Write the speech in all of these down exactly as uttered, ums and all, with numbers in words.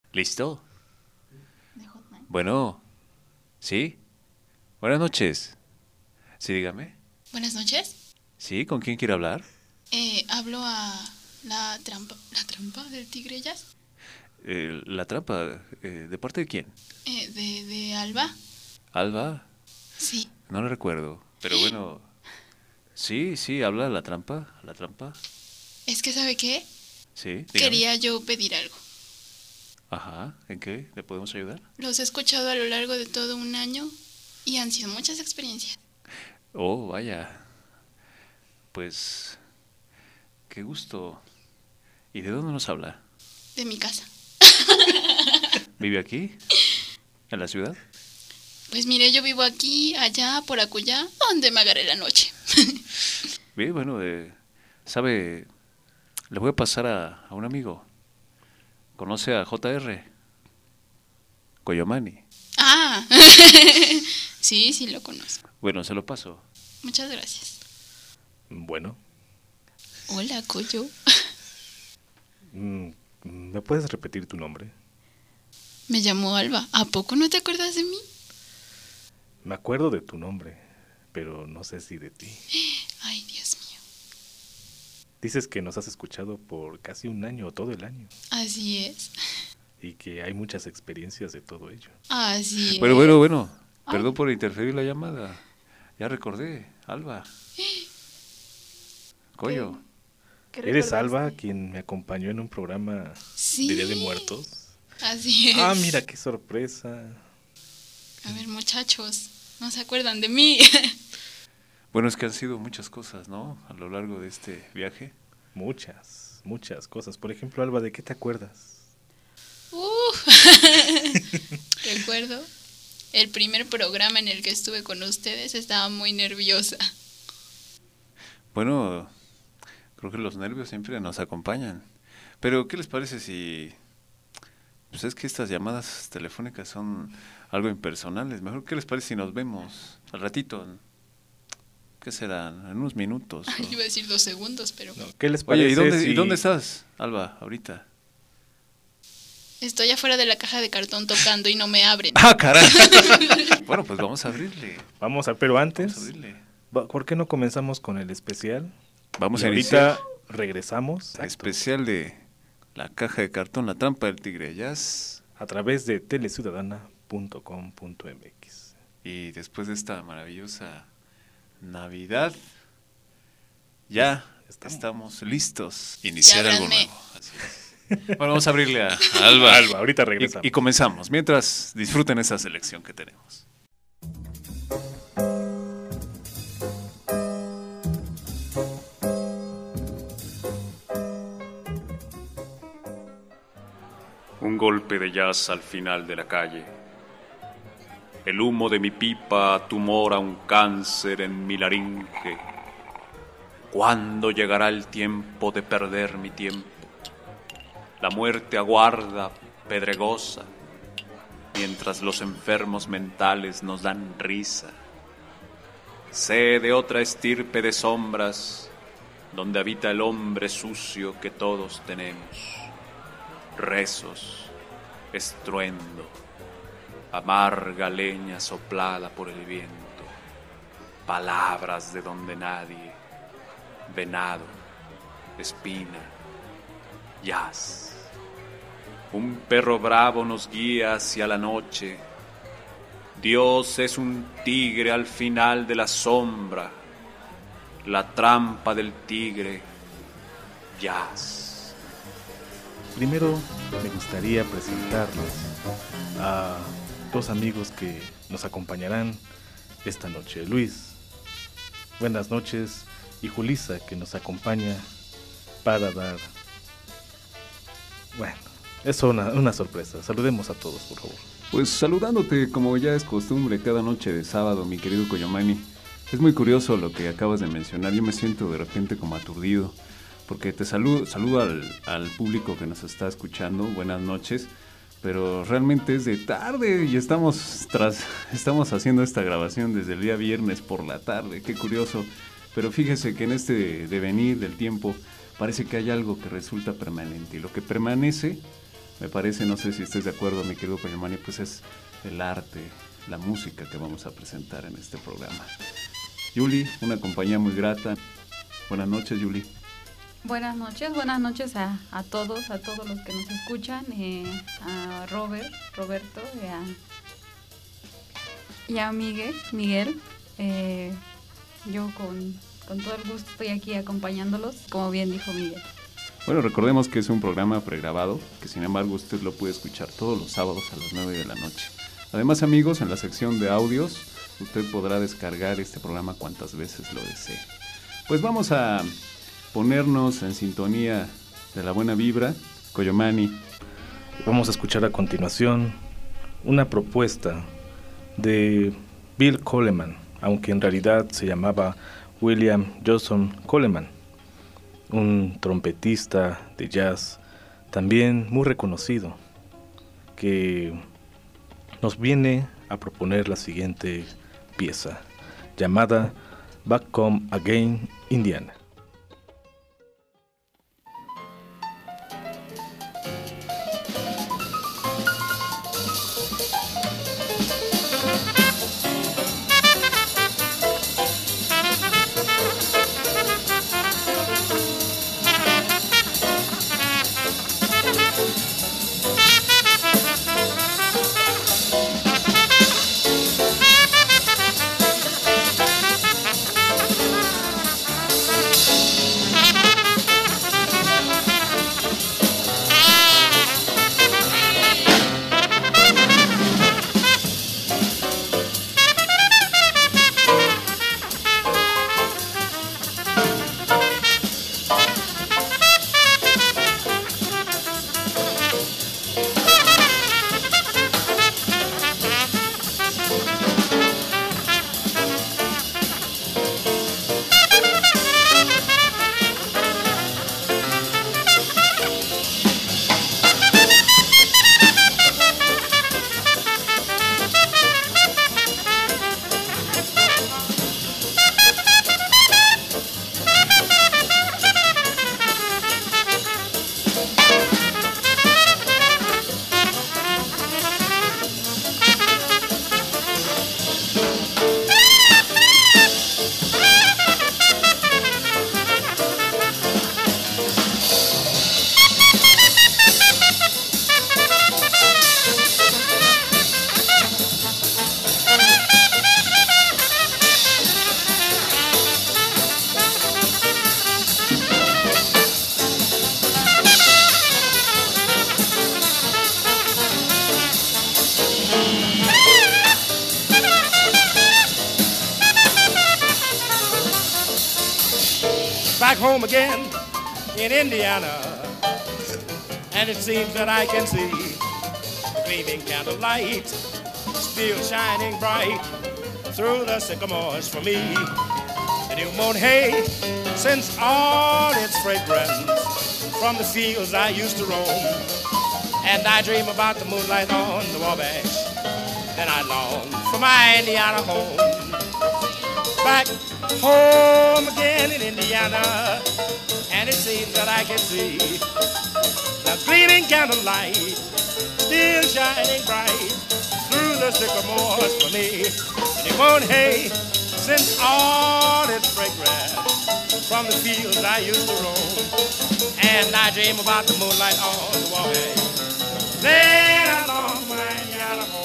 ¿Listo? Bueno, ¿sí? Buenas noches. Sí, dígame. Buenas noches. ¿Sí? ¿Con quién quiere hablar? Eh, hablo a la trampa, la trampa del Tigre Jazz. Eh, la trampa, eh, ¿de parte de quién? Eh, de, de Alba. ¿Alba? Sí. No lo recuerdo, pero bueno... Sí, sí, habla la trampa, la trampa. Es que, ¿sabe qué? Sí, dígame. Quería yo pedir algo. Ajá, ¿en qué? ¿Le podemos ayudar? Los he escuchado a lo largo de todo un año y han sido muchas experiencias. Oh, vaya. Pues... Qué gusto. ¿Y de dónde nos habla? De mi casa. ¿Vive aquí? ¿En la ciudad? Pues mire, yo vivo aquí, allá, por acullá, donde me agarré la noche. Bien, bueno, eh, ¿sabe? Le voy a pasar a, a un amigo. ¿Conoce a J R? Coyomani. Ah, sí, sí lo conozco. Bueno, se lo paso. Muchas gracias. Bueno, Hola, Coyo. mm, ¿me puedes repetir tu nombre? Me llamo Alba. ¿A poco no te acuerdas de mí? Me acuerdo de tu nombre, pero no sé si de ti. Ay, Dios mío. Dices que nos has escuchado por casi un año o todo el año Así es. y que hay muchas experiencias de todo ello. Así es. Bueno, bueno, bueno. Ah. Perdón por interferir la llamada. Ya recordé, Alba. Coyo. ¿Qué ¿Eres recordaste? Alba, quien me acompañó en un programa Sí. de Día de Muertos? Así es. Ah, mira qué sorpresa. A ver, muchachos, ¿no se acuerdan de mí? Bueno, es que han sido muchas cosas, ¿no? A lo largo de este viaje. Muchas, muchas cosas. Por ejemplo, Alba, ¿de qué te acuerdas? Uh, recuerdo el primer programa en el que estuve con ustedes, estaba muy nerviosa. Bueno, creo que los nervios siempre nos acompañan. Pero, ¿qué les parece si... Pues es que estas llamadas telefónicas son algo impersonales. Mejor, ¿qué les parece si nos vemos al ratito? ¿Qué serán? En unos minutos. Ay, o- iba a decir dos segundos, pero No, ¿qué les parece Oye, ¿y dónde, si... ¿y dónde estás, Alba, ahorita? estoy afuera de la caja de cartón tocando y no me abren. ¡Ah, caray! Bueno, pues vamos a abrirle. Vamos a, pero antes, Vamos a abrirle. va- ¿por qué no comenzamos con el especial? Vamos Y a ahorita iniciar regresamos el especial de La Caja de Cartón, La Trampa del Tigre Jazz. a través de teleciudadana punto com punto m x. Y después de esta maravillosa Navidad, ya Estamos. estamos listos. Iniciar Ya algo ábranme. nuevo. Así es. Bueno, vamos a abrirle a, a Alba. Alba, ahorita regresamos. Y, y comenzamos. Mientras, disfruten esa selección que tenemos. Un golpe de jazz al final de la calle. El humo de mi pipa tumora un cáncer en mi laringe. ¿Cuándo llegará el tiempo de perder mi tiempo? La muerte aguarda, pedregosa, mientras los enfermos mentales nos dan risa. Sé de otra estirpe de sombras, donde habita el hombre sucio que todos tenemos. Rezos, estruendo, amarga leña soplada por el viento, palabras de donde nadie, venado, espina, jazz. Un perro bravo nos guía hacia la noche. Dios es un tigre al final de la sombra, la trampa del tigre, jazz. Primero me gustaría presentarles a dos amigos que nos acompañarán esta noche. Luis, buenas noches, y Julisa, que nos acompaña para dar... Bueno, es una, una sorpresa. Saludemos a todos, por favor. Pues saludándote como ya es costumbre cada noche de sábado, mi querido Coyomani. Es muy curioso lo que acabas de mencionar. Yo me siento de repente como aturdido, porque te saludo, saludo al, al público que nos está escuchando. Buenas noches, pero realmente es de tarde y estamos, tras, estamos haciendo esta grabación desde el día viernes por la tarde. Qué curioso. Pero fíjese que en este devenir del tiempo parece que hay algo que resulta permanente, y lo que permanece me parece, no sé si estés de acuerdo, mi querido Coyomani, pues es el arte, la música que vamos a presentar en este programa. Yuli, una compañía muy grata. Buenas noches, Yuli. Buenas noches, buenas noches a, a todos, a todos los que nos escuchan, eh, a Robert, Roberto, y a, y a Miguel, Miguel. Eh, yo con, con todo el gusto estoy aquí acompañándolos, como bien dijo Miguel. Bueno, recordemos que es un programa pregrabado, que sin embargo usted lo puede escuchar todos los sábados a las nueve de la noche. Además, amigos, en la sección de audios, usted podrá descargar este programa cuantas veces lo desee. Pues vamos a ponernos en sintonía de la buena vibra. Coyomani. Vamos a escuchar a continuación una propuesta de Bill Coleman, aunque en realidad se llamaba William Johnson Coleman, un trompetista de jazz también muy reconocido, que nos viene a proponer la siguiente pieza, llamada Back Home Again, Indiana. Back home again in Indiana, and it seems that I can see the gleaming candlelight still shining bright through the sycamores for me. The new mown hay sends all its fragrance from the fields I used to roam, and I dream about the moonlight on the Wabash, then I long for my Indiana home. Back home again in Indiana, and it seems that I can see the gleaming candlelight still shining bright through the sycamores for me. And it won't hay since all its fragrance from the fields I used to roam, and I dream about the moonlight on the Wabash, then I long for my Indiana home.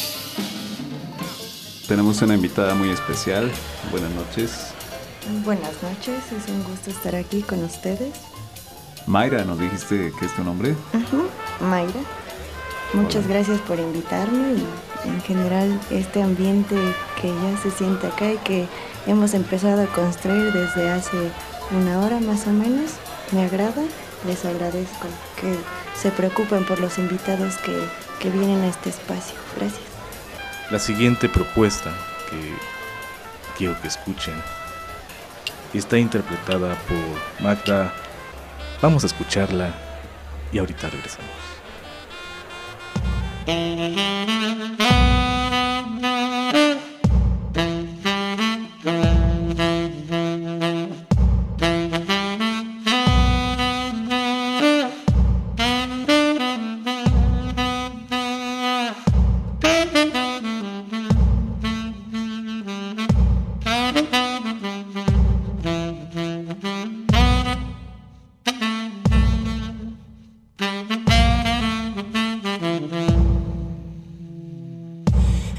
Tenemos una invitada muy especial. Buenas noches. Buenas noches, es un gusto estar aquí con ustedes. Mayra, ¿nos dijiste que es tu nombre? Uh-huh. Mayra. Muchas Hola. Gracias por invitarme y en general este ambiente que ya se siente acá y que hemos empezado a construir desde hace una hora más o menos, me agrada. Les agradezco que se preocupen por los invitados que, que vienen a este espacio. Gracias. La siguiente propuesta que quiero que escuchen está interpretada por Magda. Vamos a escucharla y ahorita regresamos.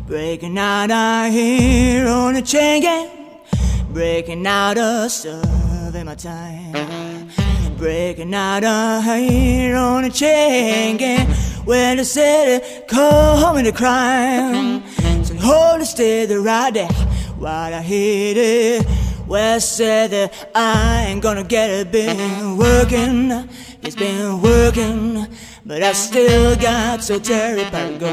breaking out out here on a chain gang, breaking out of serving my time, breaking out out here on a chain gang, where the city call me the crime. So hold it steady right there while I hit it. Well said that I ain't gonna get it. Been working, it's been working, but I still got so terrible to go.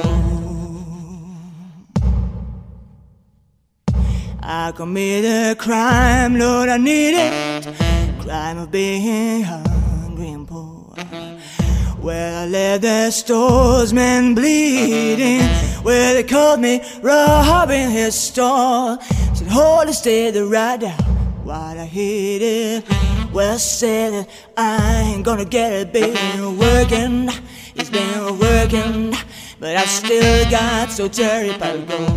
I committed a crime, Lord, I need it. Crime of being hungry and poor. Where I left the stores, men bleeding. Where they caught me robbing his store. Said, hold it steady right down while I hit it. Well said that I ain't gonna get it. Been working, it's been working, but I still got so terrible to go.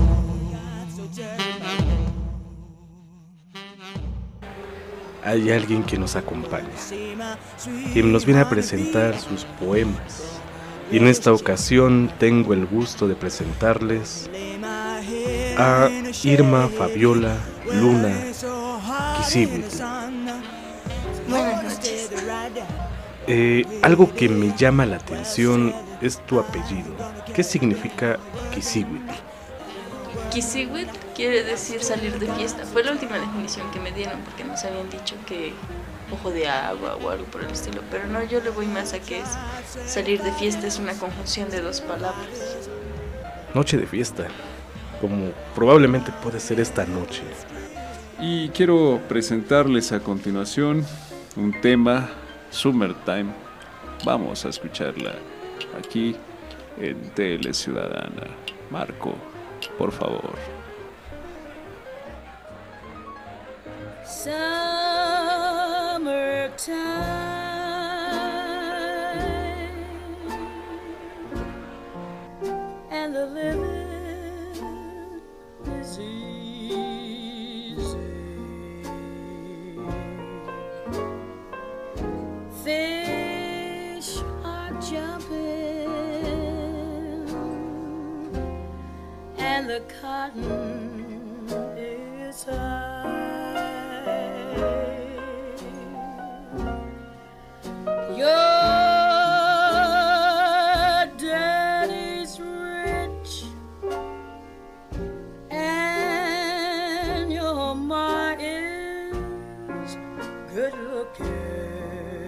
Hay alguien que nos acompaña, quien nos viene a presentar sus poemas, y en esta ocasión tengo el gusto de presentarles a Irma Fabiola Luna Quisihuitl. Buenas noches. Eh, algo que me llama la atención es tu apellido. ¿Qué significa Quisihuitl? Quisihuitl quiere decir salir de fiesta. Fue la última definición que me dieron porque nos habían dicho que ojo de agua o algo por el estilo. Pero no, yo le voy más a que es salir de fiesta, es una conjunción de dos palabras. Noche de fiesta, como probablemente puede ser esta noche. Y quiero presentarles a continuación un tema, Summertime. Vamos a escucarla aquí en Tele Ciudadana. Marco, por favor. Summertime and the living is easy. Fish are jumping and the cotton is high. Your daddy's rich and your ma is good looking.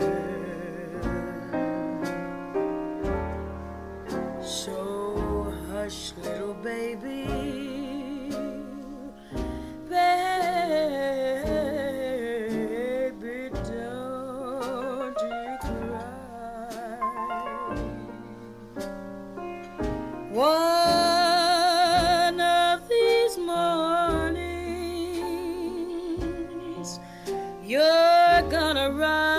So hush, little baby, baby, don't you cry. One of these mornings, you're gonna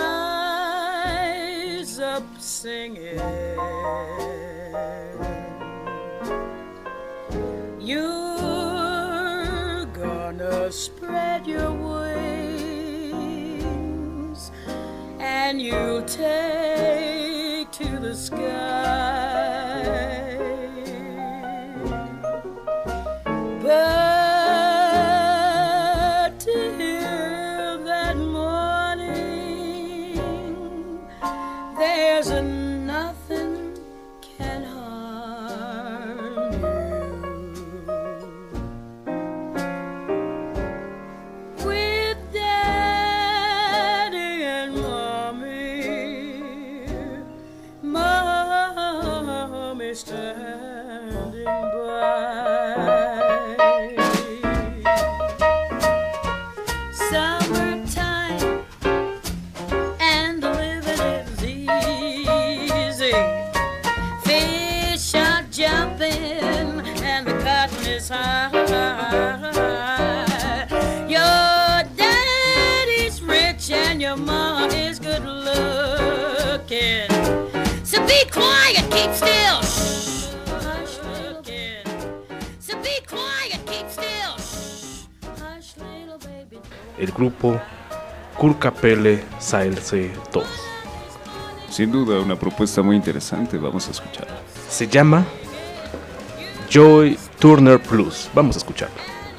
rise up singing. You're gonna spread your wings and you'll take to the sky. But till that morning, there's a nothing can harm you. With Daddy and Mommy, Mommy standing by. Summertime and the living is easy. Fish are jumping and the cotton is high. Your daddy's rich and your ma is good looking. So be quiet, keep still. Shh. Hush, little kid. So be quiet, keep still. Shh. Hush, little baby. El grupo Kurkapelle Saelse dos. Sin duda, una propuesta muy interesante. Vamos a escucharla. Se llama Joy Turner Plus. Vamos a escucharlo.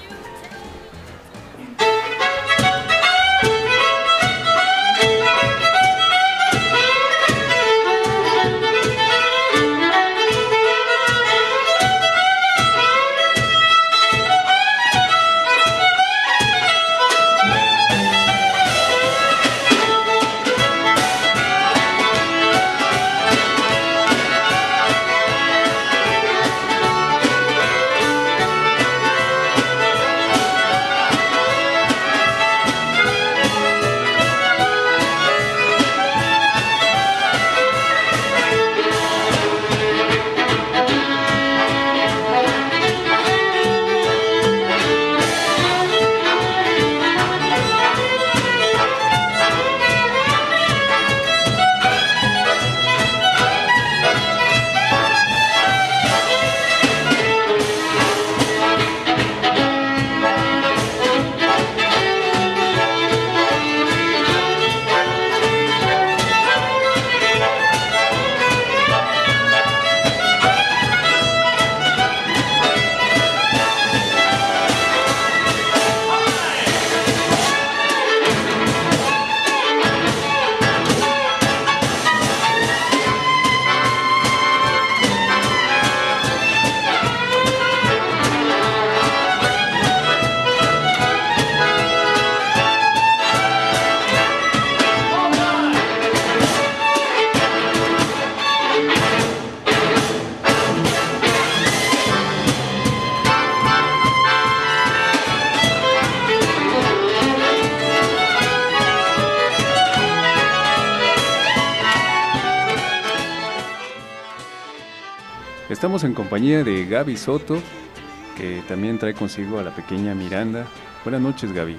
Estamos en compañía de Gaby Soto, que también trae consigo a la pequeña Miranda. Buenas noches, Gaby.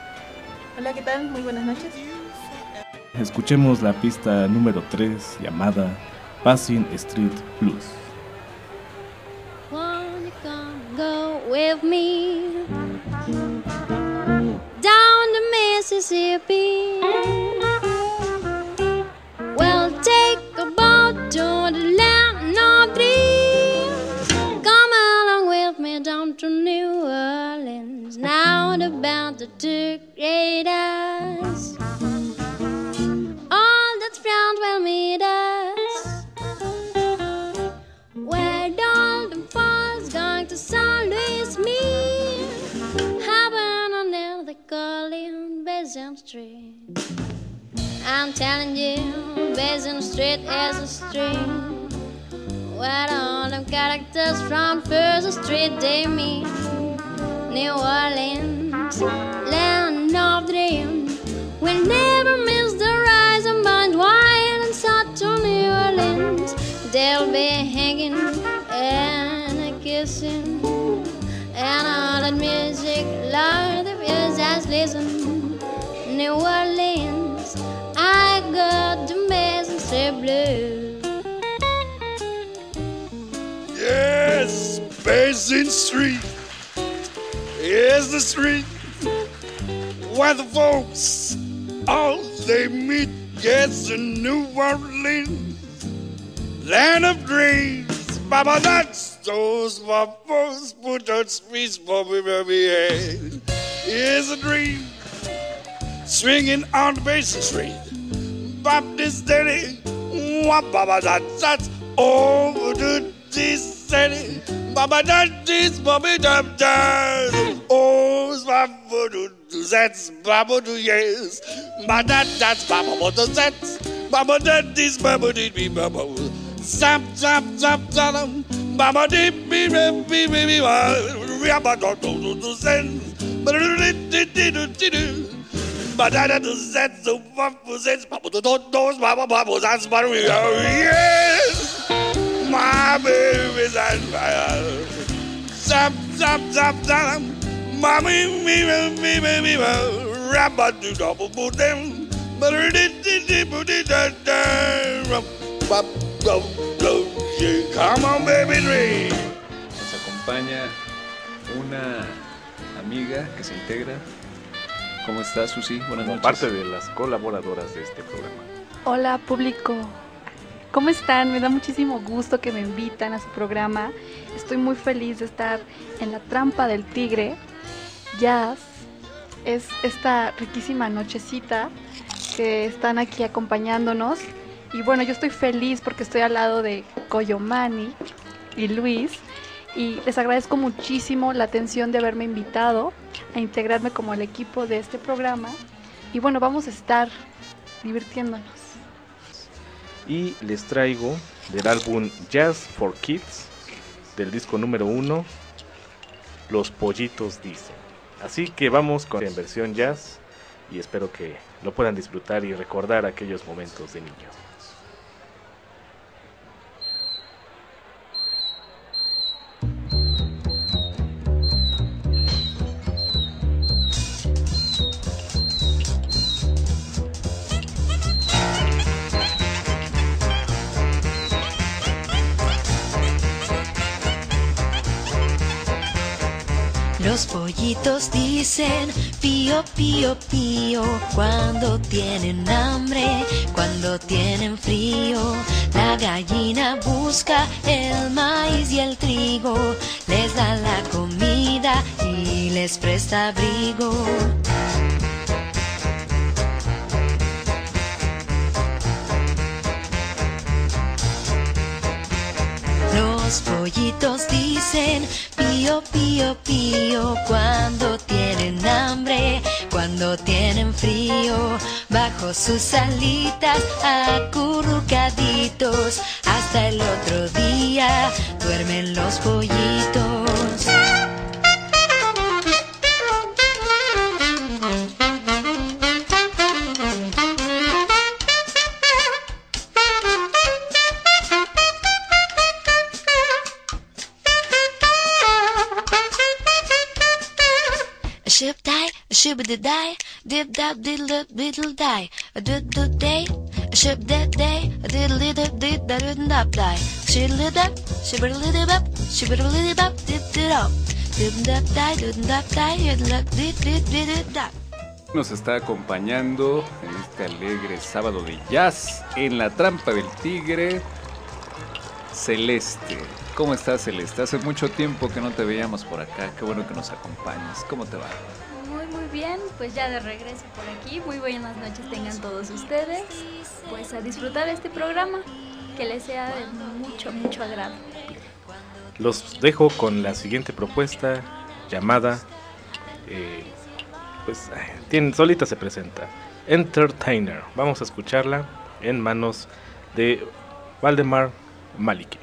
Hola, ¿qué tal? Muy buenas noches. Escuchemos la pista número tres llamada Passing Street Blues. When you gonna go with me down the Mississippi? Well, take a boat to the land of dreams. Come along with me down to New Orleans. Now the band to great us. All that's found will meet us. Where Dalton Falls going to Saint Louis meet. Heaven on earth they call him Basin Street. I'm telling you, Basin Street is a street where all them characters from First Street they meet. New Orleans, land of dreams, we'll never miss the rise of mind. While and south to New Orleans, they'll be hanging and kissing, and all that music, Lord, the musicians listen. New Orleans, I got the Basin Street blues. Yes, Basin Street is the street where the folks all they meet. Yes, in New Orleans, land of dreams. Baba, that's those my folks put on speech for me, baby. Here's a dream swinging on the Basin Street. Baptist Daddy, what Baba, that's that's over to this city. Baba, that this Bobby Dub Dub. Oh, Baba, do that's Baba, do yes. But that that's Baba, what does that? Baba, that this Baba, did be Baba. Zap, zap, zap, zap. Baba, did be, be, be, be, Baba, don't do the sense. But it did, did, did, did. But that is that the Baba says, Baba, don't those Baba, Baba, that's Baba, yes. My baby's on fire. Zap, zap, zap, zap. Mommy, me, me, me, me, me, rabba, do double put them. But it did, did, put it down, down. Come on, baby, dream. Nos acompaña una amiga que se integra. ¿Cómo estás, Susi? Buenas Como noches. parte de las colaboradoras de este programa. Hola, público. ¿Cómo están? Me da muchísimo gusto que me invitan a su programa. Estoy muy feliz de estar en la trampa del tigre. Jazz es esta riquísima nochecita que están aquí acompañándonos. Y bueno, yo estoy feliz porque estoy al lado de Coyomani y Luis. Y les agradezco muchísimo la atención de haberme invitado a integrarme como el equipo de este programa. Y bueno, vamos a estar divirtiéndonos. Y les traigo del álbum Jazz for Kids, del disco número uno, Los Pollitos Dicen. Así que vamos con en versión jazz y espero que lo puedan disfrutar y recordar aquellos momentos de niño. Los pollitos dicen pío, pío, pío cuando tienen hambre, cuando tienen frío. La gallina busca el maíz y el trigo, les da la comida y les presta abrigo. Los pollitos dicen pío, pío, pío cuando tienen hambre, cuando tienen frío. Bajo sus alitas acurrucaditos, hasta el otro día duermen los pollitos. Ship die, ship the die, dip dap diddle diddle die, a did the day, a ship that day, a diddle diddle did that didn't up die. Shiddle it up, shibbity it up, shibbity it up, did it up, didn't up die, didn't up die, did did did did it up. Nos está acompañando en este alegre sábado de jazz en la trampa del tigre, Celeste. ¿Cómo estás, Celeste? Hace mucho tiempo que no te veíamos por acá. Qué bueno que nos acompañes. ¿Cómo te va? Muy, muy bien. Pues ya de regreso por aquí. Muy buenas noches tengan todos ustedes. Pues a disfrutar de este programa. Que les sea de mucho, mucho agrado. Los dejo con la siguiente propuesta llamada... Eh, pues tiene, solita se presenta. Entertainer. Vamos a escucharla en manos de Valdemar Maliki.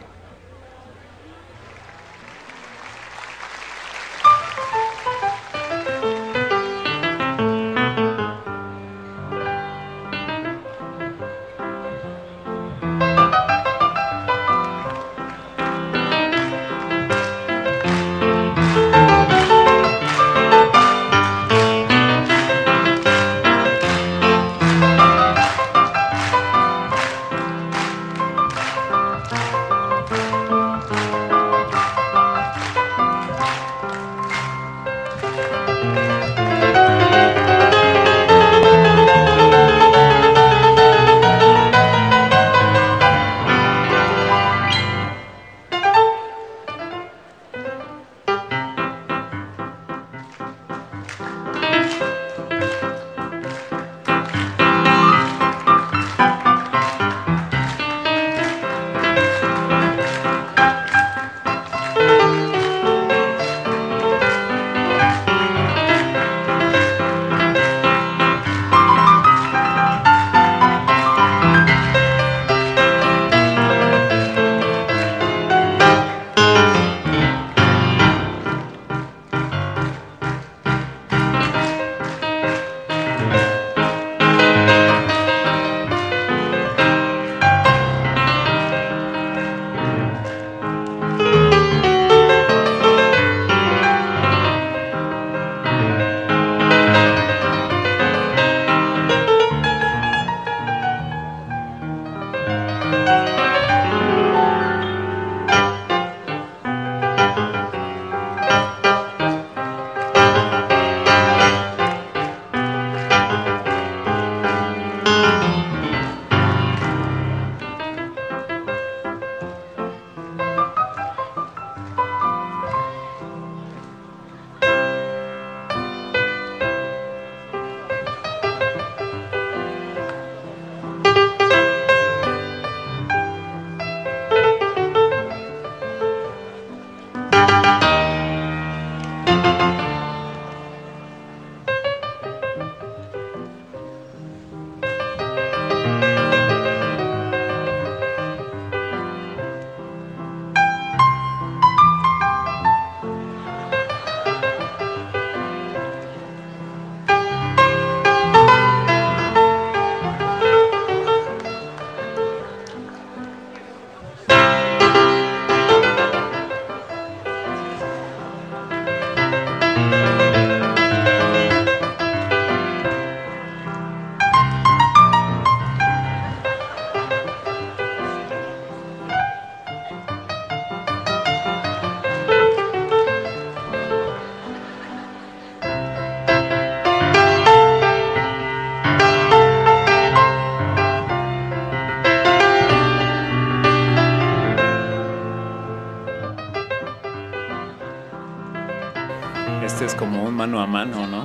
Este es como un mano a mano, ¿no?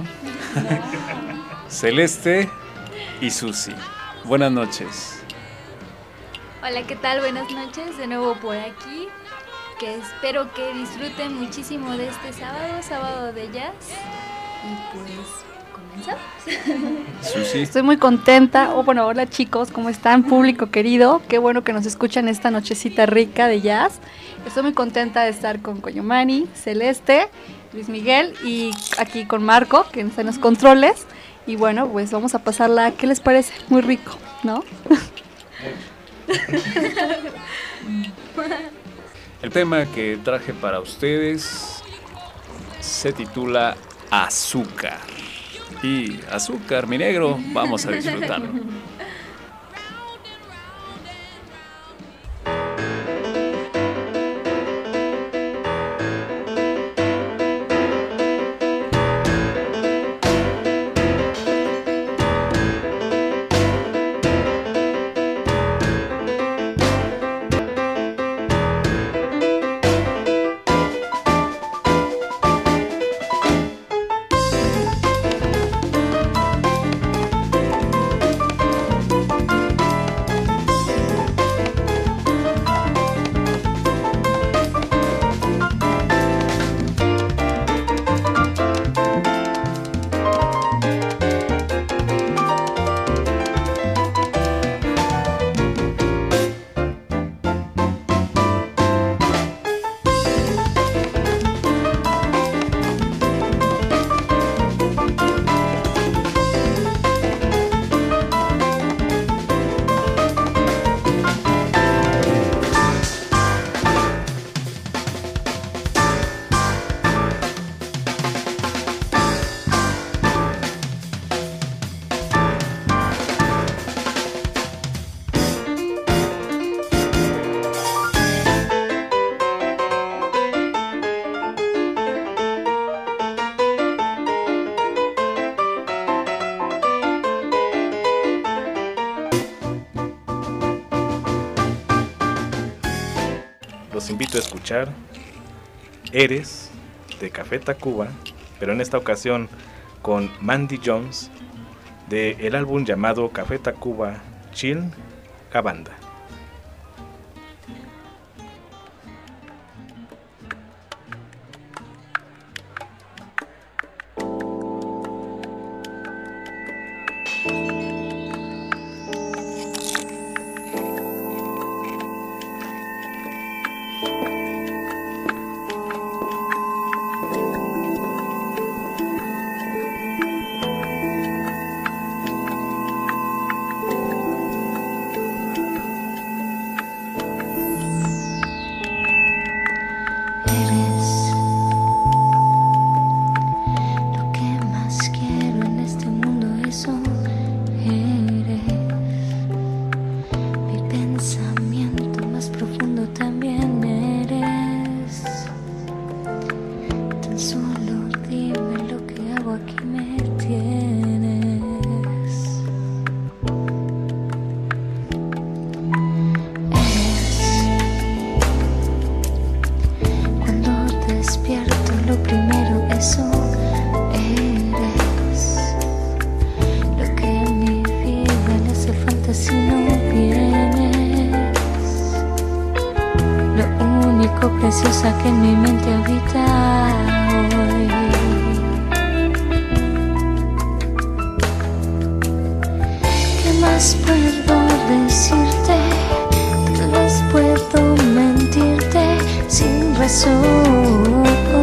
Celeste y Susi. Buenas noches. Hola, ¿qué tal? Buenas noches, de nuevo por aquí. Que espero que disfruten muchísimo de este sábado, sábado de jazz. Y pues, comenzamos. Susi. Estoy muy contenta. Oh, bueno, hola chicos, ¿cómo están? Público querido, qué bueno que nos escuchan esta nochecita rica de jazz. Estoy muy contenta de estar con Coñomani, Celeste, Luis Miguel y aquí con Marco, que está en los controles. Y bueno, pues vamos a pasarla, ¿qué les parece? Muy rico, ¿no? El tema que traje para ustedes se titula Azúcar. Y azúcar, mi negro, vamos a disfrutarlo. Los invito a escuchar Eres de Café Tacuba, pero en esta ocasión con Mandy Jones de el álbum llamado Café Tacuba Chill Cabanda. Preciosa que en mi mente habita hoy. ¿Qué más puedo decirte? Tal vez puedo mentirte sin razón,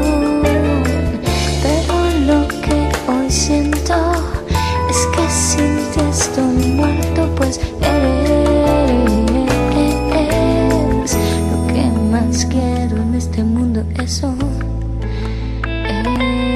pero lo que hoy siento es que sin ti estoy muerto, pues eres lo que más quiero en este mundo, eso eres.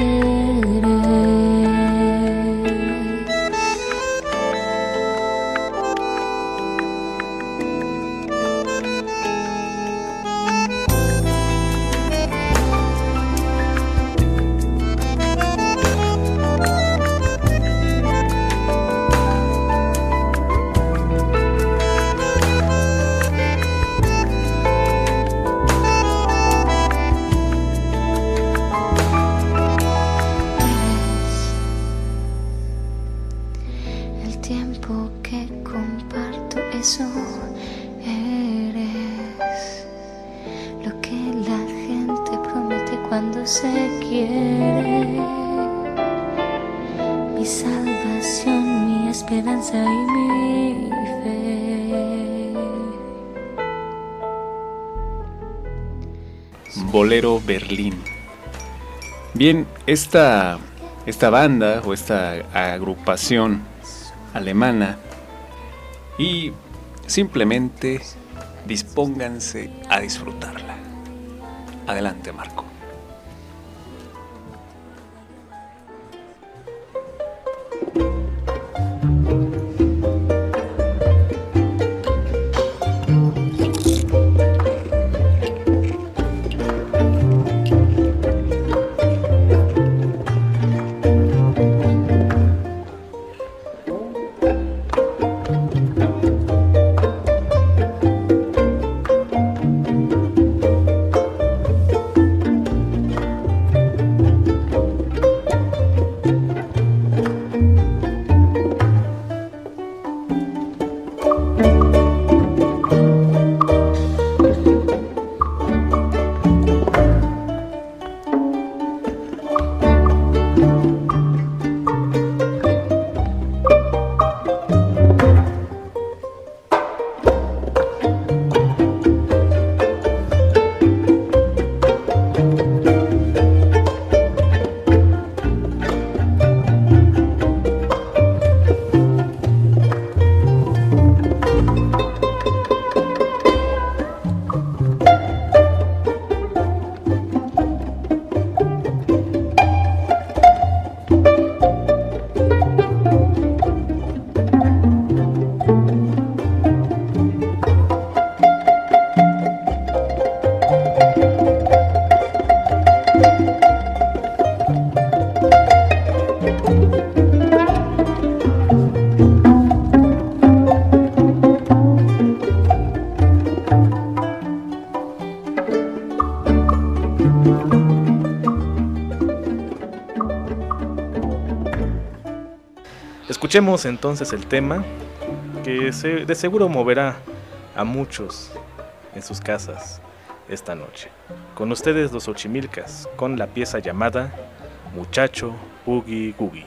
cuando se quiere. Mi salvación, mi esperanza y mi fe. Bolero Berlín. Bien, esta, esta banda o esta agrupación alemana, y simplemente dispónganse a disfrutarla. Adelante, Marco. Escuchemos entonces el tema que se, de seguro moverá a muchos en sus casas esta noche. Con ustedes los Xochimilcas, con la pieza llamada Muchacho Oogie Googie.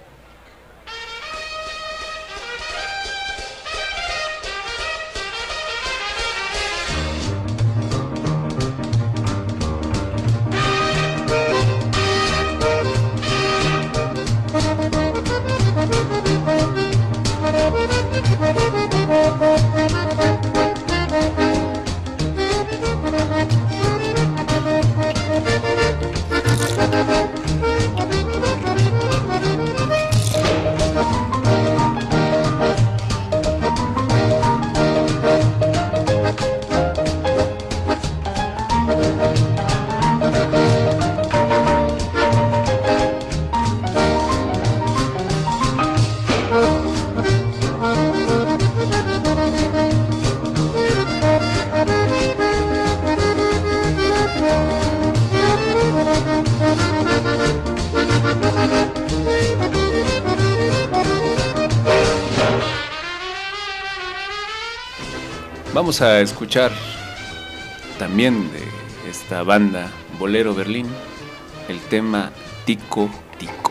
Vamos a escuchar también de esta banda Bolero Berlín el tema Tico Tico.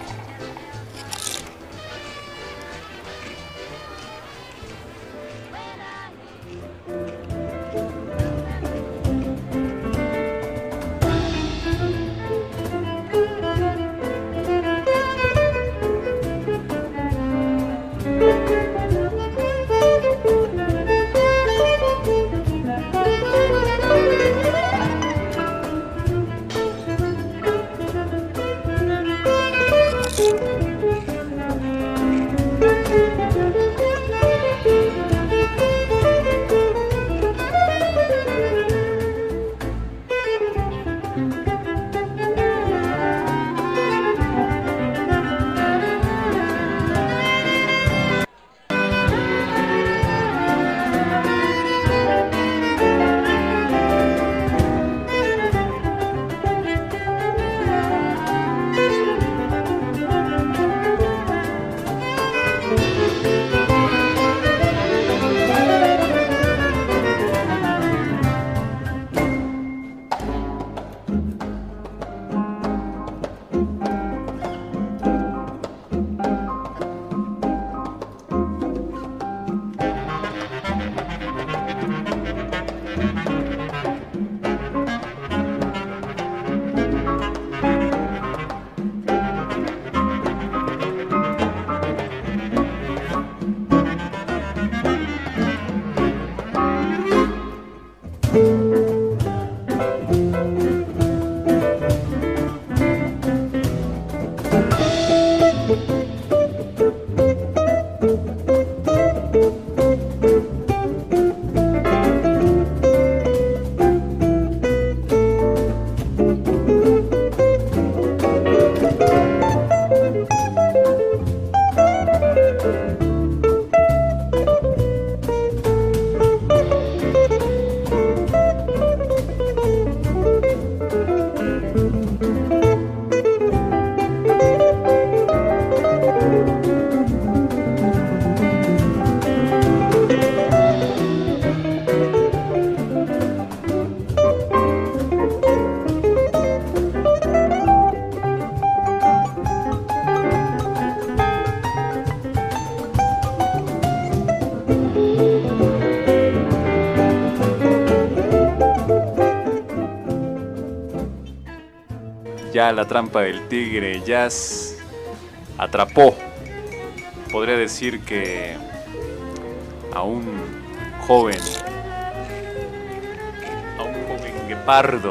ya la trampa del tigre Jazz atrapó, podría decir que a un joven, a un joven guepardo.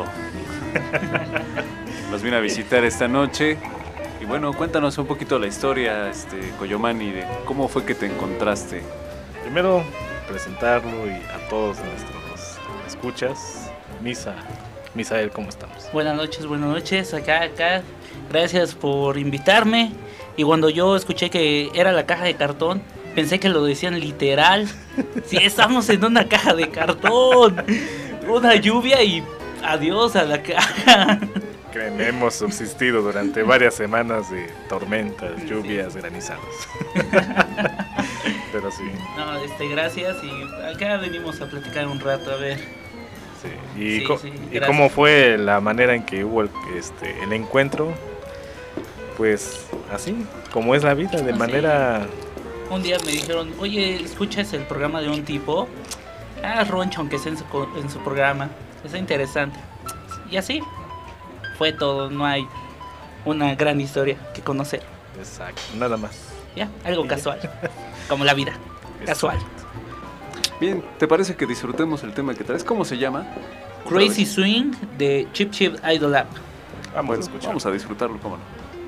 Nos vino a visitar esta noche. Y bueno, cuéntanos un poquito la historia, este, Coyomani, de cómo fue que te encontraste. Primero, presentarlo y a todos nuestros escuchas. Misa, Misael, ¿cómo estamos? Buenas noches, buenas noches, acá, acá. Gracias por invitarme. Y cuando yo escuché que era la caja de cartón, pensé que lo decían literal. Sí, estamos en una caja de cartón. Una lluvia y adiós a la caja. Créeme, hemos subsistido durante varias semanas de tormentas, lluvias, granizadas. Pero sí. No, este, gracias y acá venimos a platicar un rato, a ver. Sí. ¿Y, sí, co- sí, ¿y cómo fue la manera en que hubo el, este, el encuentro? Pues así, como es la vida, de Así. manera... Un día me dijeron, oye, ¿escuchas el programa de un tipo? Ah, roncho, aunque sea en su, co- en su programa. Es interesante. Y así fue todo, no hay una gran historia que conocer. Exacto, nada más. Ya, algo casual, como la vida, casual. Bien, ¿te parece que disfrutemos el tema que traes? ¿Cómo se llama? Crazy Swing de Chip Chip Idol App. Vamos a escuchar. Vamos a disfrutarlo, cómo no.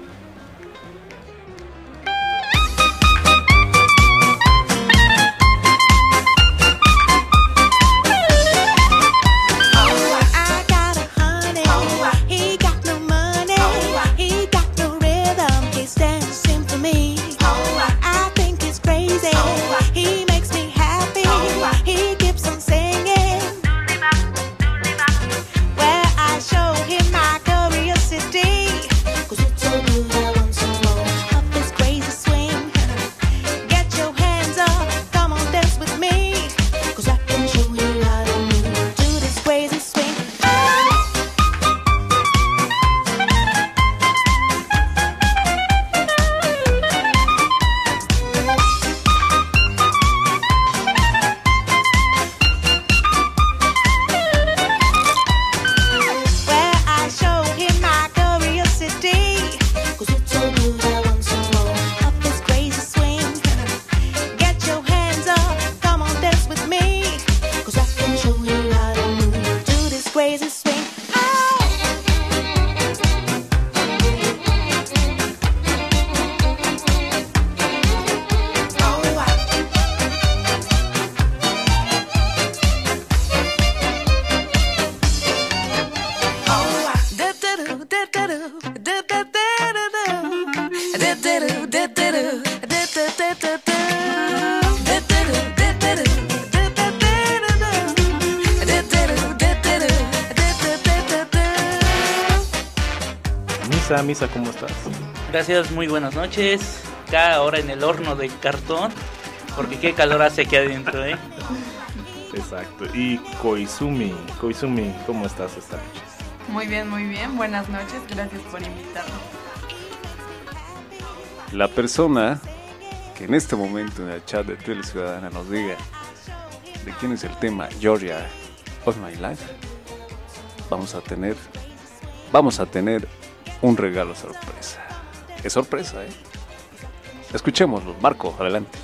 Misa, Misa, ¿cómo estás? Gracias, muy buenas noches. Acá ahora en el horno de cartón, porque qué calor hace aquí adentro, ¿eh? Exacto. Y Koizumi, Koizumi, ¿cómo estás esta noche? Muy bien, muy bien. Buenas noches. Gracias por invitarme. La persona que en este momento en el chat de Tele Ciudadana nos diga de quién es el tema Georgia of My Life, vamos a tener, vamos a tener un regalo sorpresa. Es sorpresa, ¿eh? Escuchémoslo. Marco, adelante.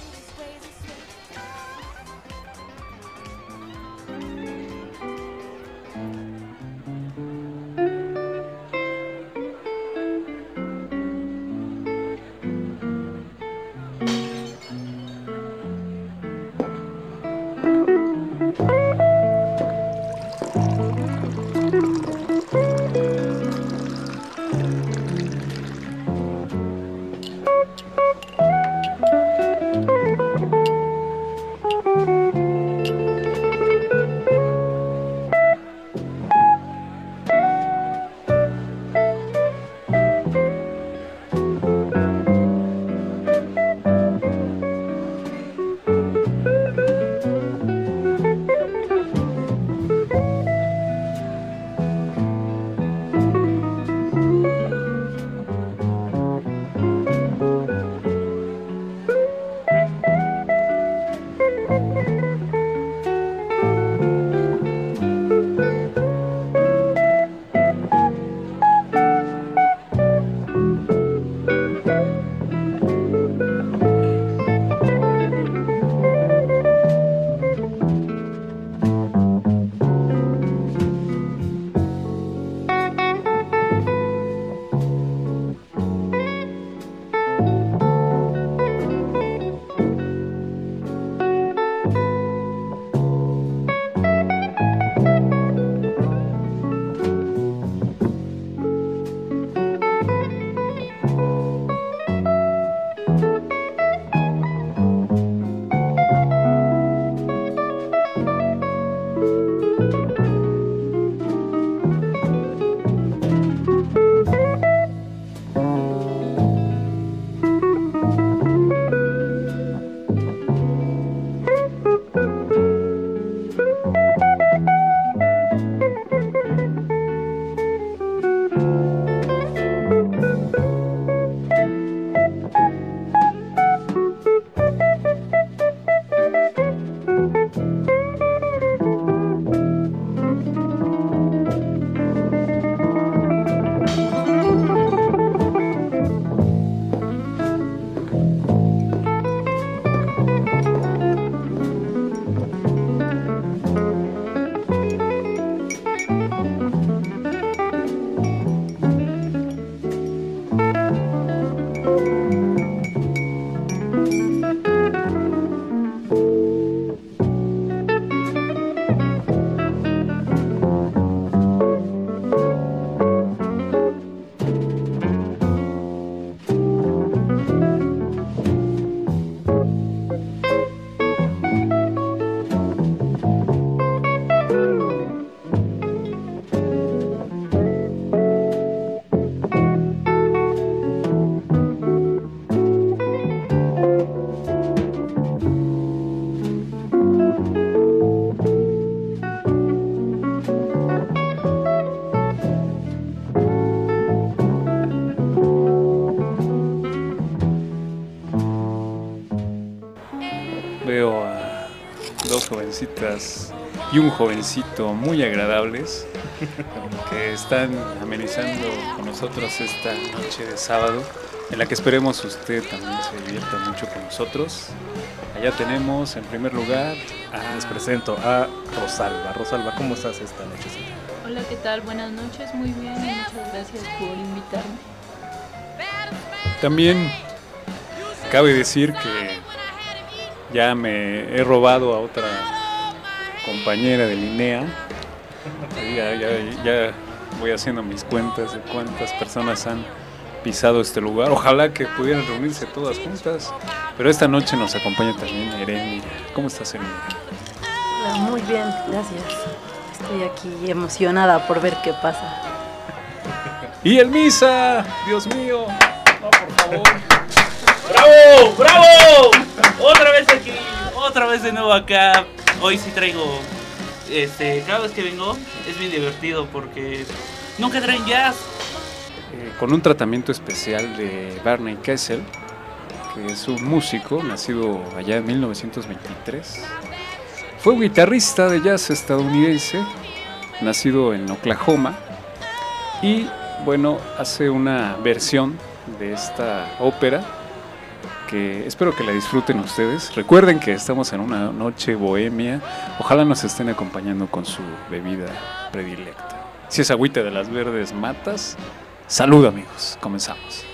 dos jovencitas y un jovencito muy agradables que están amenizando con nosotros esta noche de sábado, en la que esperemos usted también se divierta mucho con nosotros. Allá tenemos en primer lugar a... Les presento a Rosalba. Rosalba, ¿cómo estás esta noche? Hola, ¿qué tal? Buenas noches, muy bien y muchas gracias por invitarme. También cabe decir que ya me he robado a otra compañera de Linea. Ya, ya, ya voy haciendo mis cuentas de cuántas personas han pisado este lugar. Ojalá que pudieran reunirse todas juntas. Pero esta noche nos acompaña también Erenia. ¿Cómo estás, Erenia? Hola, muy bien, gracias. Estoy aquí emocionada por ver qué pasa. ¡Y el Misa! ¡Dios mío! ¡No, por favor! ¡Bravo! ¡Bravo! Otra vez aquí, otra vez de nuevo acá. Hoy sí traigo, este, cada vez que vengo es bien divertido porque nunca traen jazz. Eh, con un tratamiento especial de Barney Kessel, que es un músico nacido allá en mil novecientos veintitrés. Fue un guitarrista de jazz estadounidense, nacido en Oklahoma, y bueno, hace una versión de esta ópera que espero que la disfruten ustedes. Recuerden que estamos en una noche bohemia, ojalá nos estén acompañando con su bebida predilecta. Si es agüita de las verdes matas, salud amigos, comenzamos.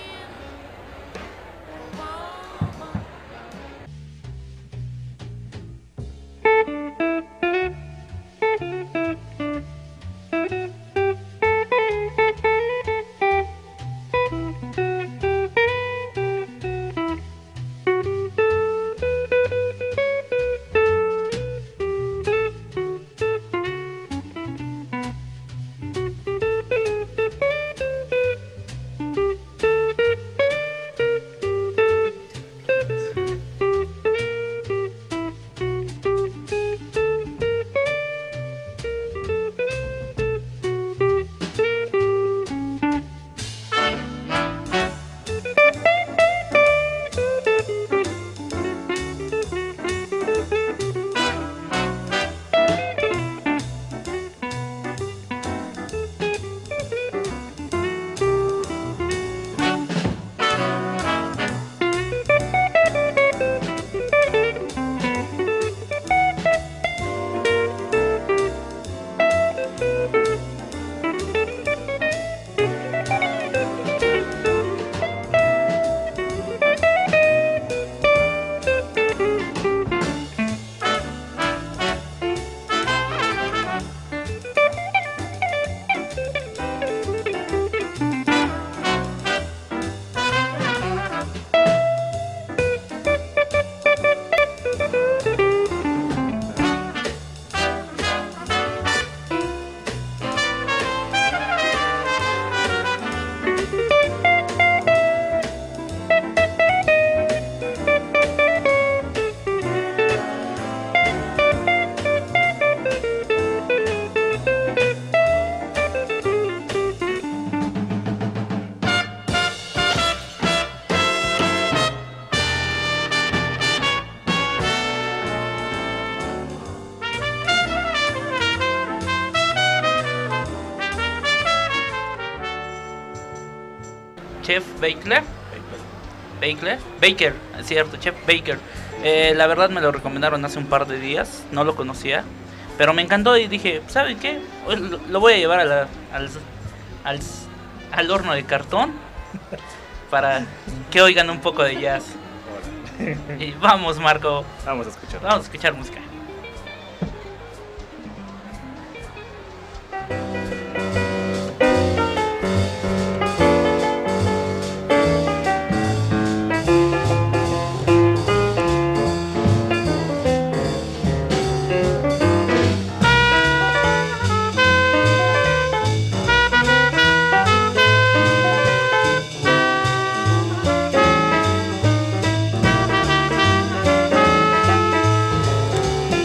Chef Baker, Baker, Baker, es cierto, Chef Baker. Eh, la verdad me lo recomendaron hace un par de días, no lo conocía, pero me encantó y dije, ¿saben qué? Lo, lo voy a llevar a la, al, al, al horno de cartón para que oigan un poco de jazz. Y vamos, Marco. Vamos a escuchar. Vamos a escuchar música. Thank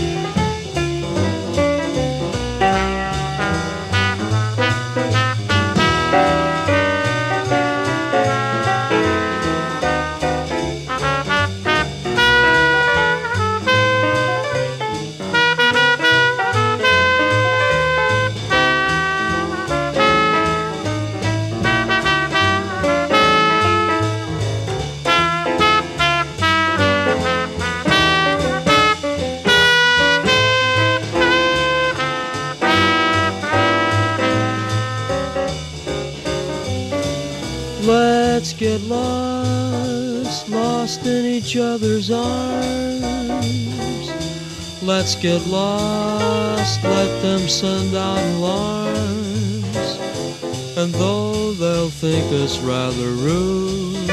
Let's get lost, lost in each other's arms. Let's get lost, let them send out alarms. And though they'll think us rather rude,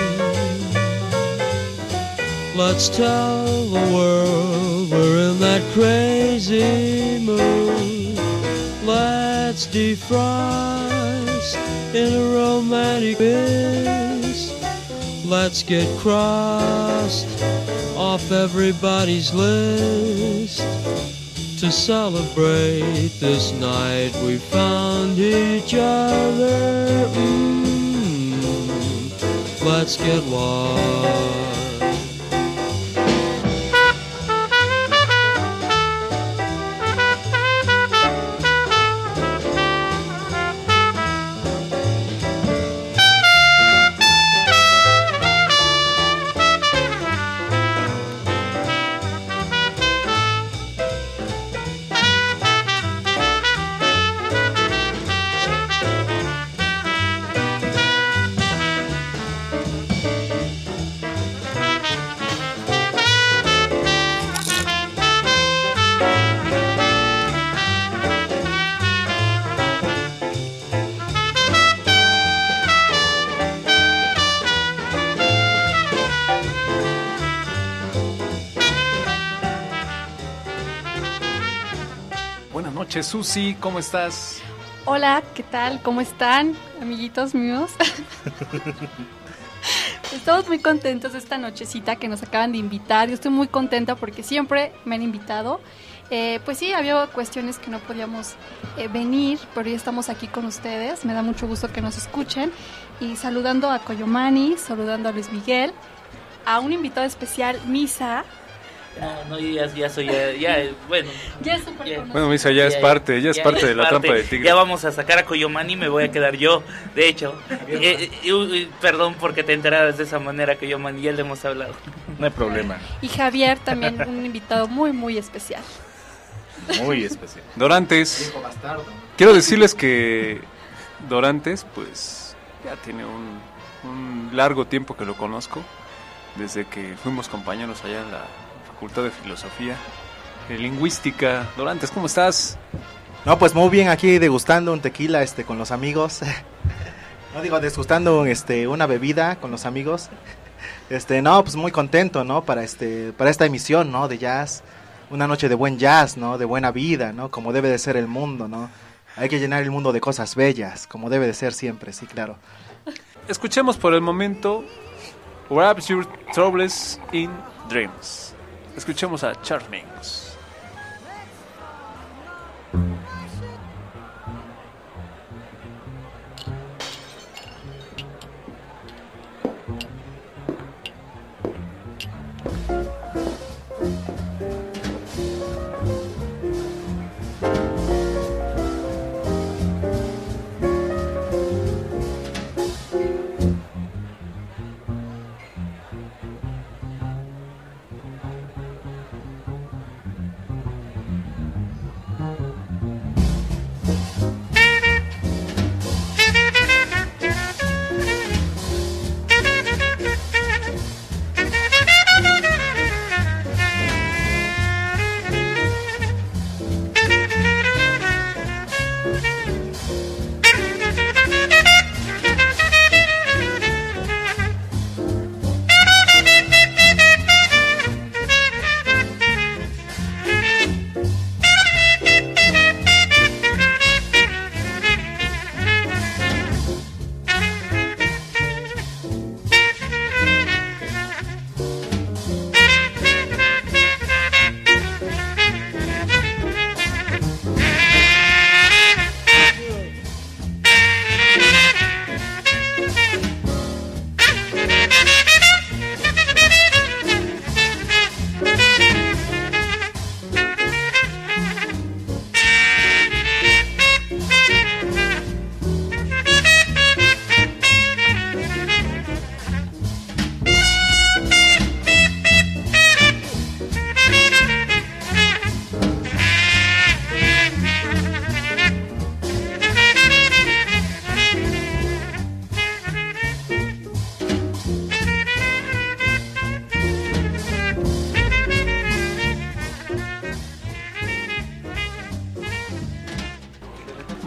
let's tell the world we're in that crazy mood. Let's defrost in a romantic kiss. Let's get crossed off everybody's list to celebrate this night we found each other. Mm, let's get lost. Susi, ¿cómo estás? Hola, ¿qué tal? ¿Cómo están, amiguitos míos? Estamos muy contentos de esta nochecita que nos acaban de invitar. Yo estoy muy contenta porque siempre me han invitado. Eh, pues sí, había cuestiones que no podíamos eh, venir, pero ya estamos aquí con ustedes. Me da mucho gusto que nos escuchen. Y saludando a Coyomani, saludando a Luis Miguel, a un invitado especial, Misa. No, no, ya, ya soy, ya, ya bueno. Ya es súper conocido. Bueno, Misa, ya, ya es parte, ya es ya parte ya de la parte. Trampa del tigre. Ya vamos a sacar a Coyomani y me voy a quedar yo, de hecho. eh, eh, perdón porque te enteraras de esa manera, Coyomani, ya le hemos hablado. No hay problema. Y Javier, también un invitado muy, muy especial. Muy especial. Dorantes. Quiero decirles que Dorantes, pues, ya tiene un, un largo tiempo que lo conozco, desde que fuimos compañeros allá en la Facultad de Filosofía, de Lingüística. Dorantes, ¿cómo estás? No, pues muy bien, aquí degustando un tequila este con los amigos. No digo degustando este una bebida con los amigos. Este, no, pues muy contento, ¿no? Para este para esta emisión, ¿no? De jazz, una noche de buen jazz, ¿no? De buena vida, ¿no? Como debe de ser el mundo, ¿no? Hay que llenar el mundo de cosas bellas, como debe de ser siempre, sí, claro. Escuchemos por el momento Wrap Your Troubles in Dreams. Escuchemos a Charmings.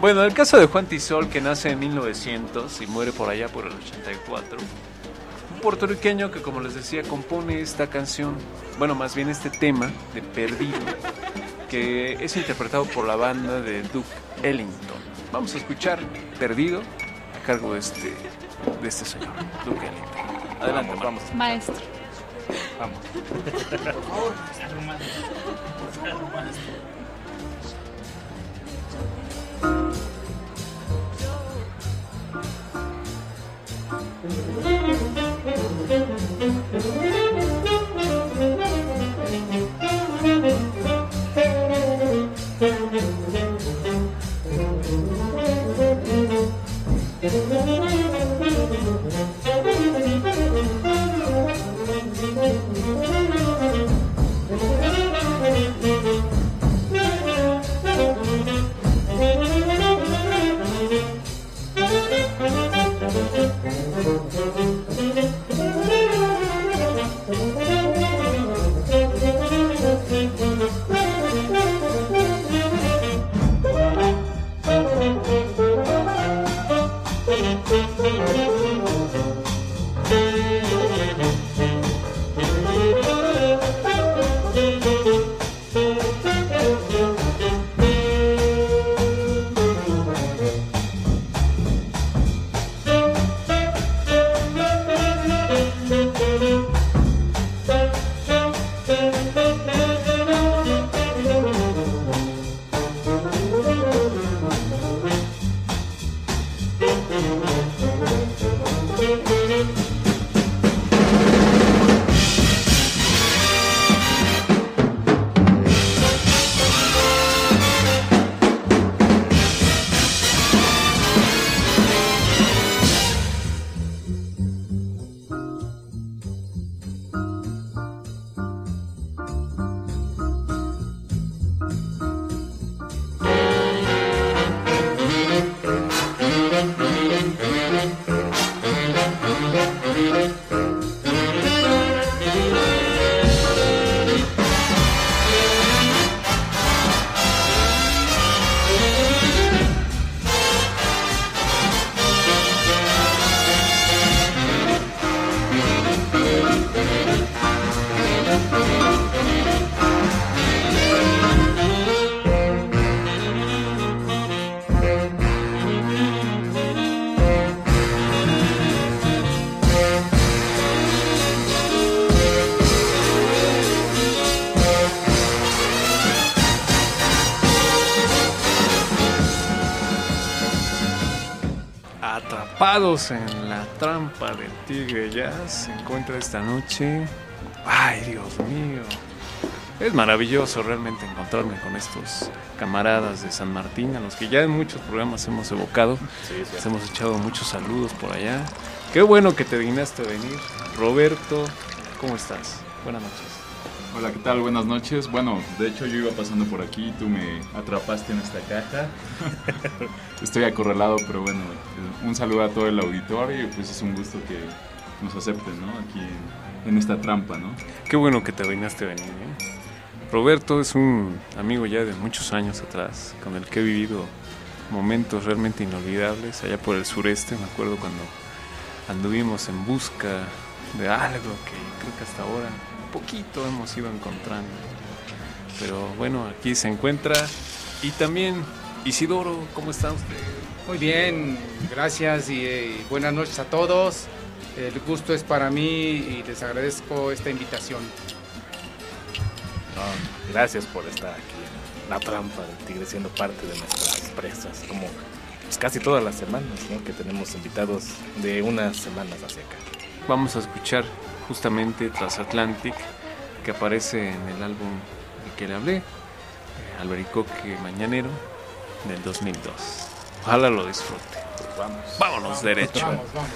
Bueno, el caso de Juan Tisol, que nace en mil novecientos y muere por allá por el ochenta y cuatro. Un puertorriqueño que, como les decía, compone esta canción, bueno, más bien este tema de Perdido, que es interpretado por la banda de Duke Ellington. Vamos a escuchar Perdido a cargo de este, de este señor, Duke Ellington. Adelante, vamos. vamos. Maestro. Vamos. Por favor. Atrapados en la trampa del Tigre Jazz se encuentra esta noche. Ay, Dios mío. Es maravilloso realmente encontrarme con estos camaradas de San Martín, a los que ya en muchos programas hemos evocado. Sí, sí. Les hemos echado muchos saludos por allá. Qué bueno que te dignaste a venir. Roberto, ¿cómo estás? Buenas noches. Hola, ¿qué tal? Buenas noches. Bueno, de hecho yo iba pasando por aquí y tú me atrapaste en esta caja. Estoy acorralado, pero bueno, un saludo a todo el auditorio y pues es un gusto que nos acepten, ¿no? Aquí en, en esta trampa, ¿no? Qué bueno que te dignaste a venir, ¿eh? Roberto es un amigo ya de muchos años atrás, con el que he vivido momentos realmente inolvidables allá por el sureste. Me acuerdo cuando anduvimos en busca de algo que creo que hasta ahora poquito hemos ido encontrando, pero bueno, aquí se encuentra. Y también Isidoro, ¿cómo está usted? Muy bien, gracias y eh, buenas noches a todos. El gusto es para mí y les agradezco esta invitación. No, gracias por estar aquí en la trampa del Tigre, siendo parte de nuestras presas, como pues, casi todas las semanas, ¿no? Que tenemos invitados de unas semanas hacia acá. Vamos a escuchar justamente Transatlantic, que aparece en el álbum del que le hablé, Albericoque Mañanero, del dos mil dos. Ojalá lo disfrute. Pues vamos. Vámonos Vamos, derecho. Vamos, vamos.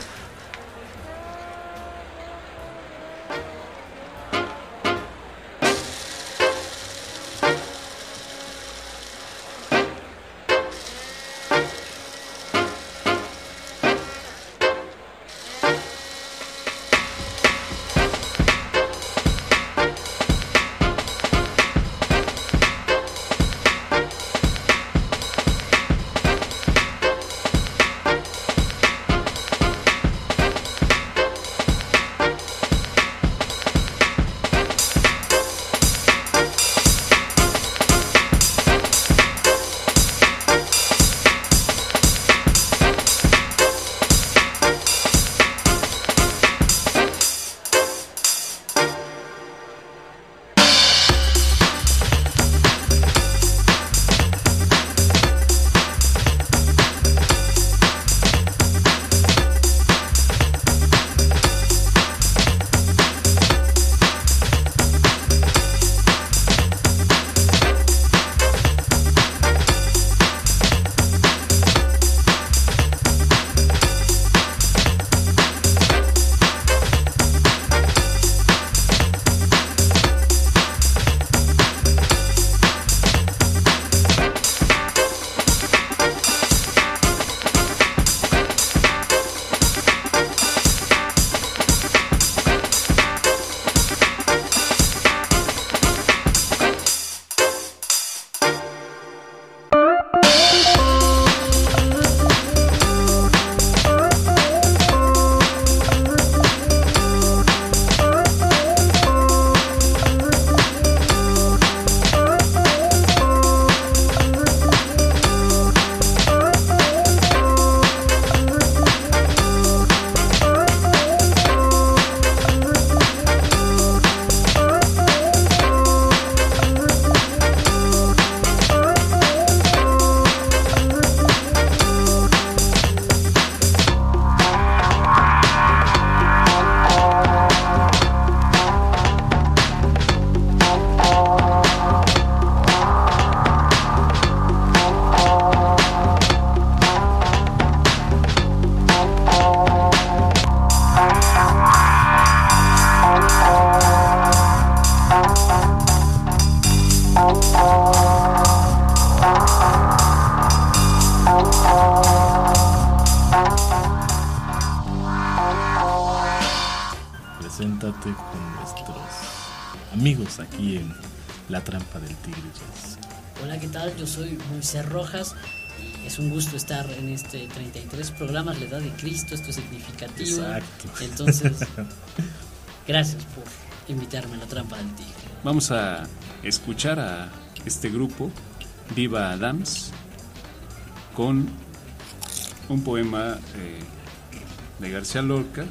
preséntate con nuestros amigos aquí en La Trampa del Tigre Jazz. Hola, ¿qué tal? Yo soy Moisés Rojas y es un gusto estar en este treinta y tres programas La Edad de Cristo, esto es significativo. Exacto. Entonces, gracias por invitarme a La Trampa del Tigre. Vamos a escuchar a este grupo, Viva Adams, con un poema eh, de García Lorca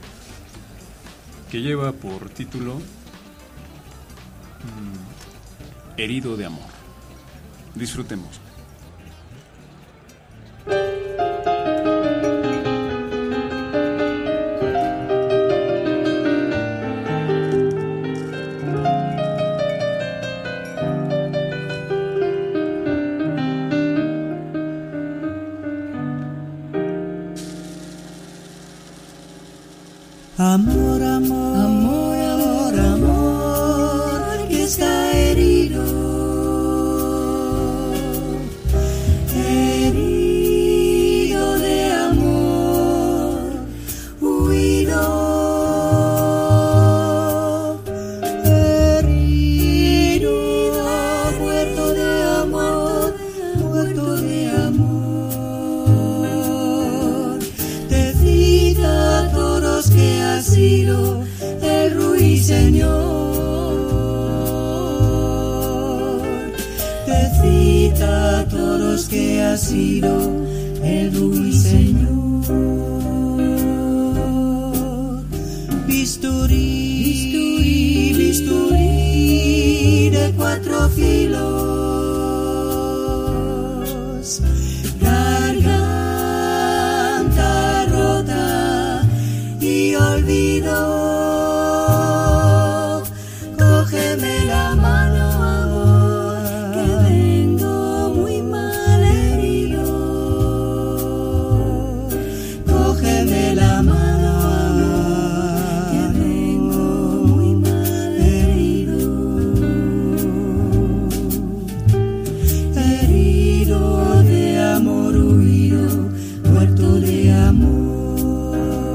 que lleva por título mm, Herido de amor. Disfrutemos. Amor, amor, amor, amor, amor, que está herido, herido de amor, huido, herido, muerto de amor, muerto de amor, te cita a todos que ha sido el ruiseñor, te cita a todos que ha sido el ruiseñor. Bisturí, bisturí, bisturí de cuatro filos, garganta rota y olvido. Cógeme la mano, amor, que vengo muy mal herido. Cógeme la mano, amor, que vengo muy mal herido. Herido de amor, huido, muerto de amor.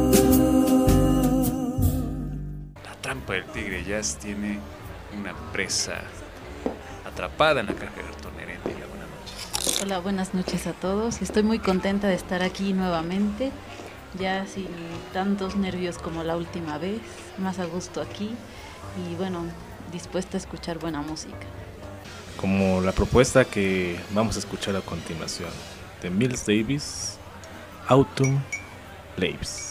La Trampa del Tigre Jazz tiene una presa atrapada en la caja de cartón. Heréndira, buenas noches. Hola, buenas noches a todos. Estoy muy contenta de estar aquí nuevamente, ya sin tantos nervios como la última vez, más a gusto aquí y bueno, dispuesta a escuchar buena música. Como la propuesta que vamos a escuchar a continuación, de Miles Davis, Autumn Leaves.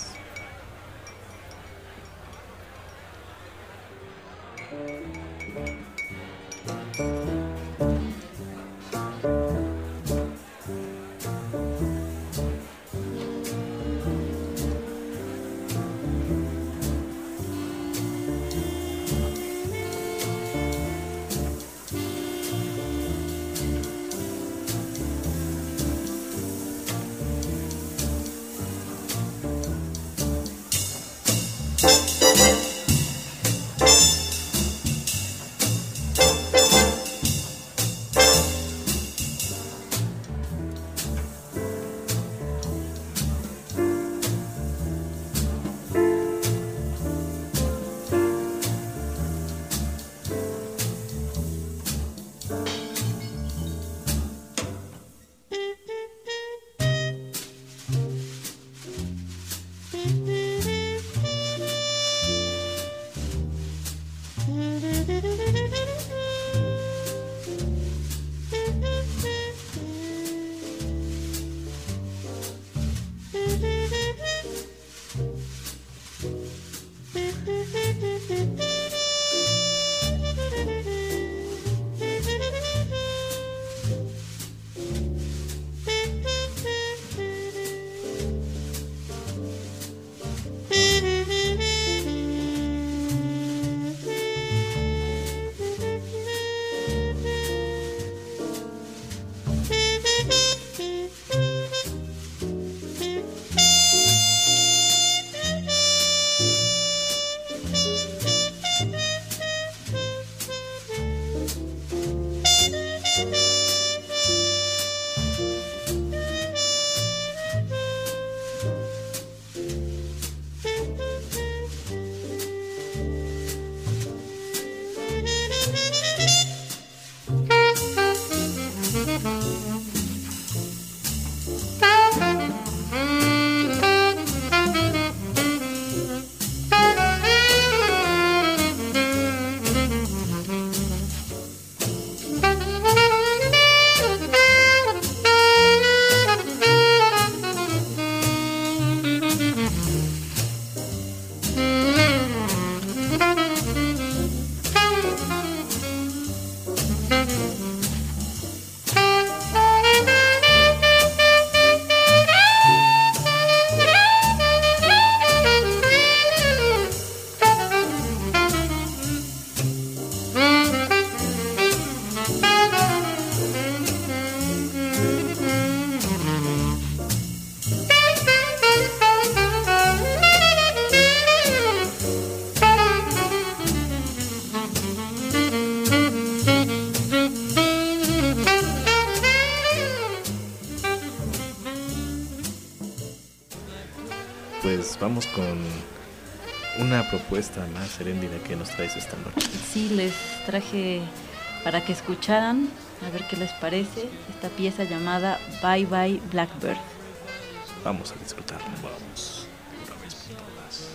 pues vamos con una propuesta más, Eréndira, que nos traes esta noche. Sí, les traje para que escucharan, a ver qué les parece, esta pieza llamada Bye Bye Blackbird. Vamos a disfrutarla. Vamos, una vez por todas.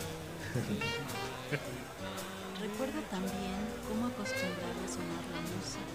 Recuerda también cómo acostumbraba a sonar la música.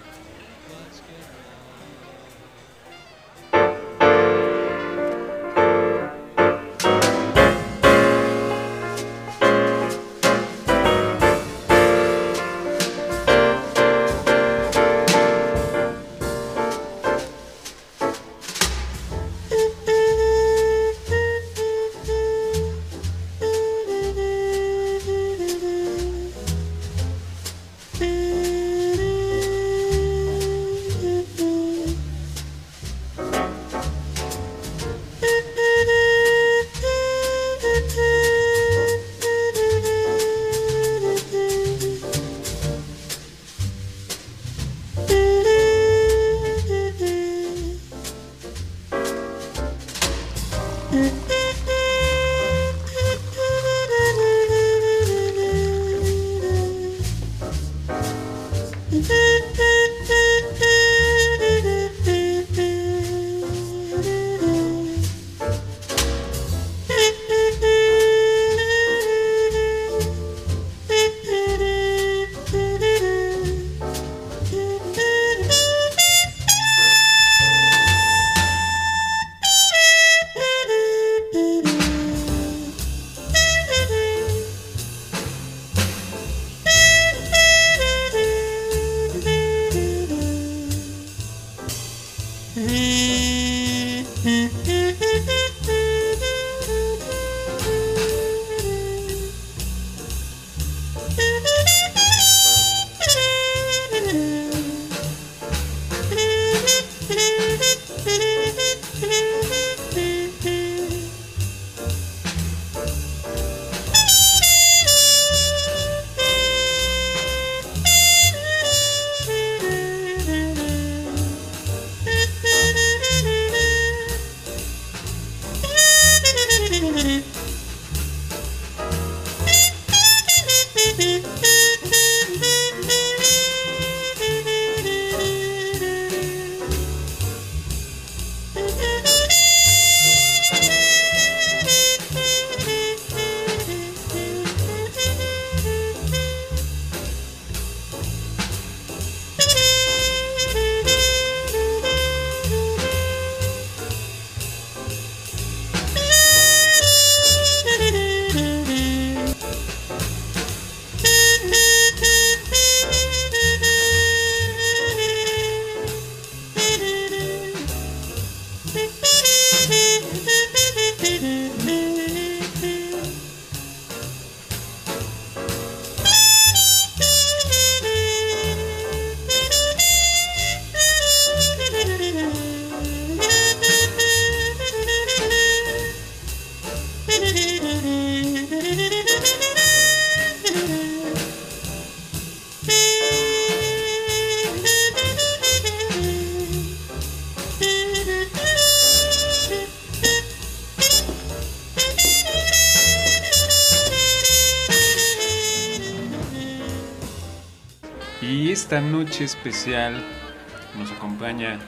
Y esta noche especial nos acompaña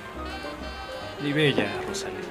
mi bella Rosalinda.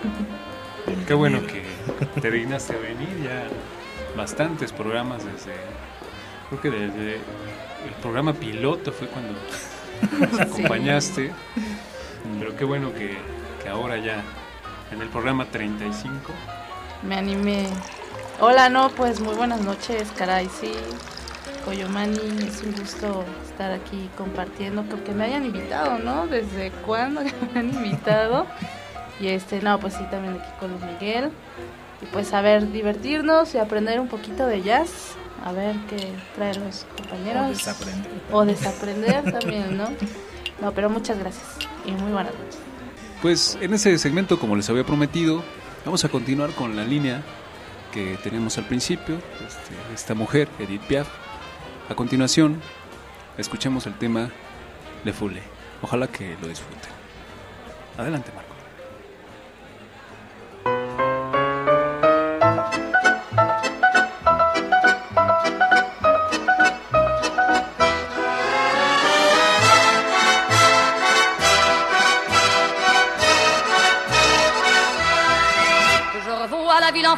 Qué bueno que te dignaste a venir, ya bastantes programas desde, creo que desde el programa piloto fue cuando nos acompañaste, sí. Pero qué bueno que, que ahora ya en el programa treinta y cinco. Me animé. Hola, no, pues muy buenas noches, caray, sí. Coyomani, es un gusto estar aquí compartiendo, que me hayan invitado, ¿no? ¿Desde cuándo me han invitado? Y este, no, pues sí, también aquí con Luis Miguel. Y pues a ver, divertirnos y aprender un poquito de jazz. A ver qué traen los compañeros. O desaprender. O desaprender también, ¿no? No, pero muchas gracias y muy buenas noches. Pues en ese segmento, como les había prometido, vamos a continuar con la línea que tenemos al principio, este, esta mujer, Edith Piaf. A continuación, escuchemos el tema Le Foule. Ojalá que lo disfruten. Adelante, Marco.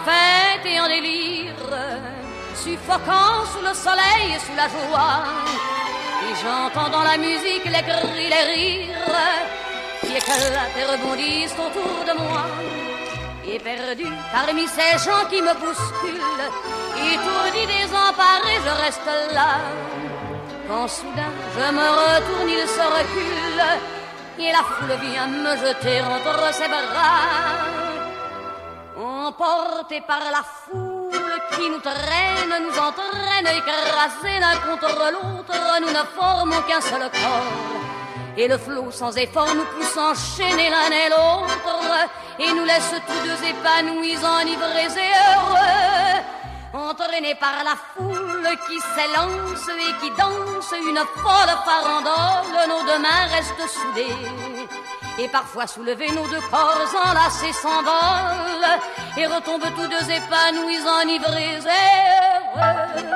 fête et en délire, suffocant sous le soleil et sous la joie. Et j'entends dans la musique les cris, les rires qui éclatent et rebondissent autour de moi. Et perdu parmi ces gens qui me bousculent, étourdi, désemparé, je reste là. Quand soudain je me retourne, il se recule, et la foule vient me jeter entre ses bras. Emportés par la foule qui nous traîne, nous entraîne, écrasés l'un contre l'autre, nous ne formons qu'un seul corps. Et le flot sans effort nous pousse enchaîner l'un et l'autre, et nous laisse tous deux épanouis, enivrés et heureux. Entraînés par la foule qui s'élance et qui danse une folle farandole, nos deux mains restent soudées. Et parfois soulevés, nos deux corps enlacés s'envolent et retombent tous deux épanouis, enivrés et heureux.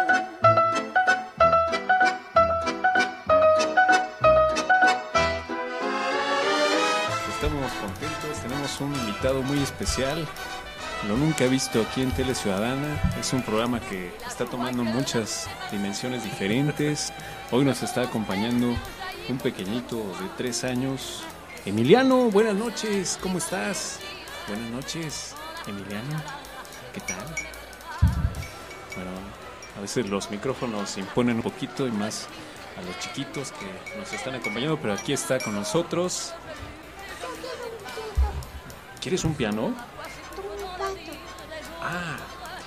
Estamos contentos, tenemos un invitado muy especial, lo nunca visto aquí en Tele Ciudadana. Es un programa que está tomando muchas dimensiones diferentes. Hoy nos está acompañando un pequeñito de tres años. Emiliano, buenas noches, ¿cómo estás? Buenas noches, Emiliano, ¿qué tal? Bueno, a veces los micrófonos se imponen un poquito y más a los chiquitos que nos están acompañando, pero aquí está con nosotros. ¿Quieres un piano? Ah.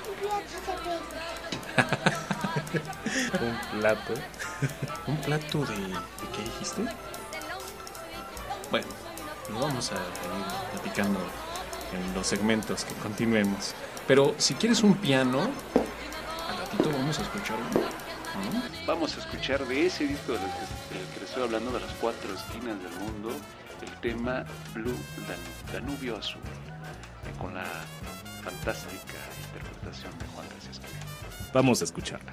Un plato. ¿Un plato de, de qué dijiste? Bueno, lo vamos a ir platicando en los segmentos que continuemos. Pero si quieres un piano, al ratito vamos a escuchar uno, ¿no? Vamos a escuchar de ese disco del que, del que estoy hablando, de las cuatro esquinas del mundo, el tema Blue Dan- Danubio Azul, con la fantástica interpretación de Juan García Esquivel. Vamos a escucharla.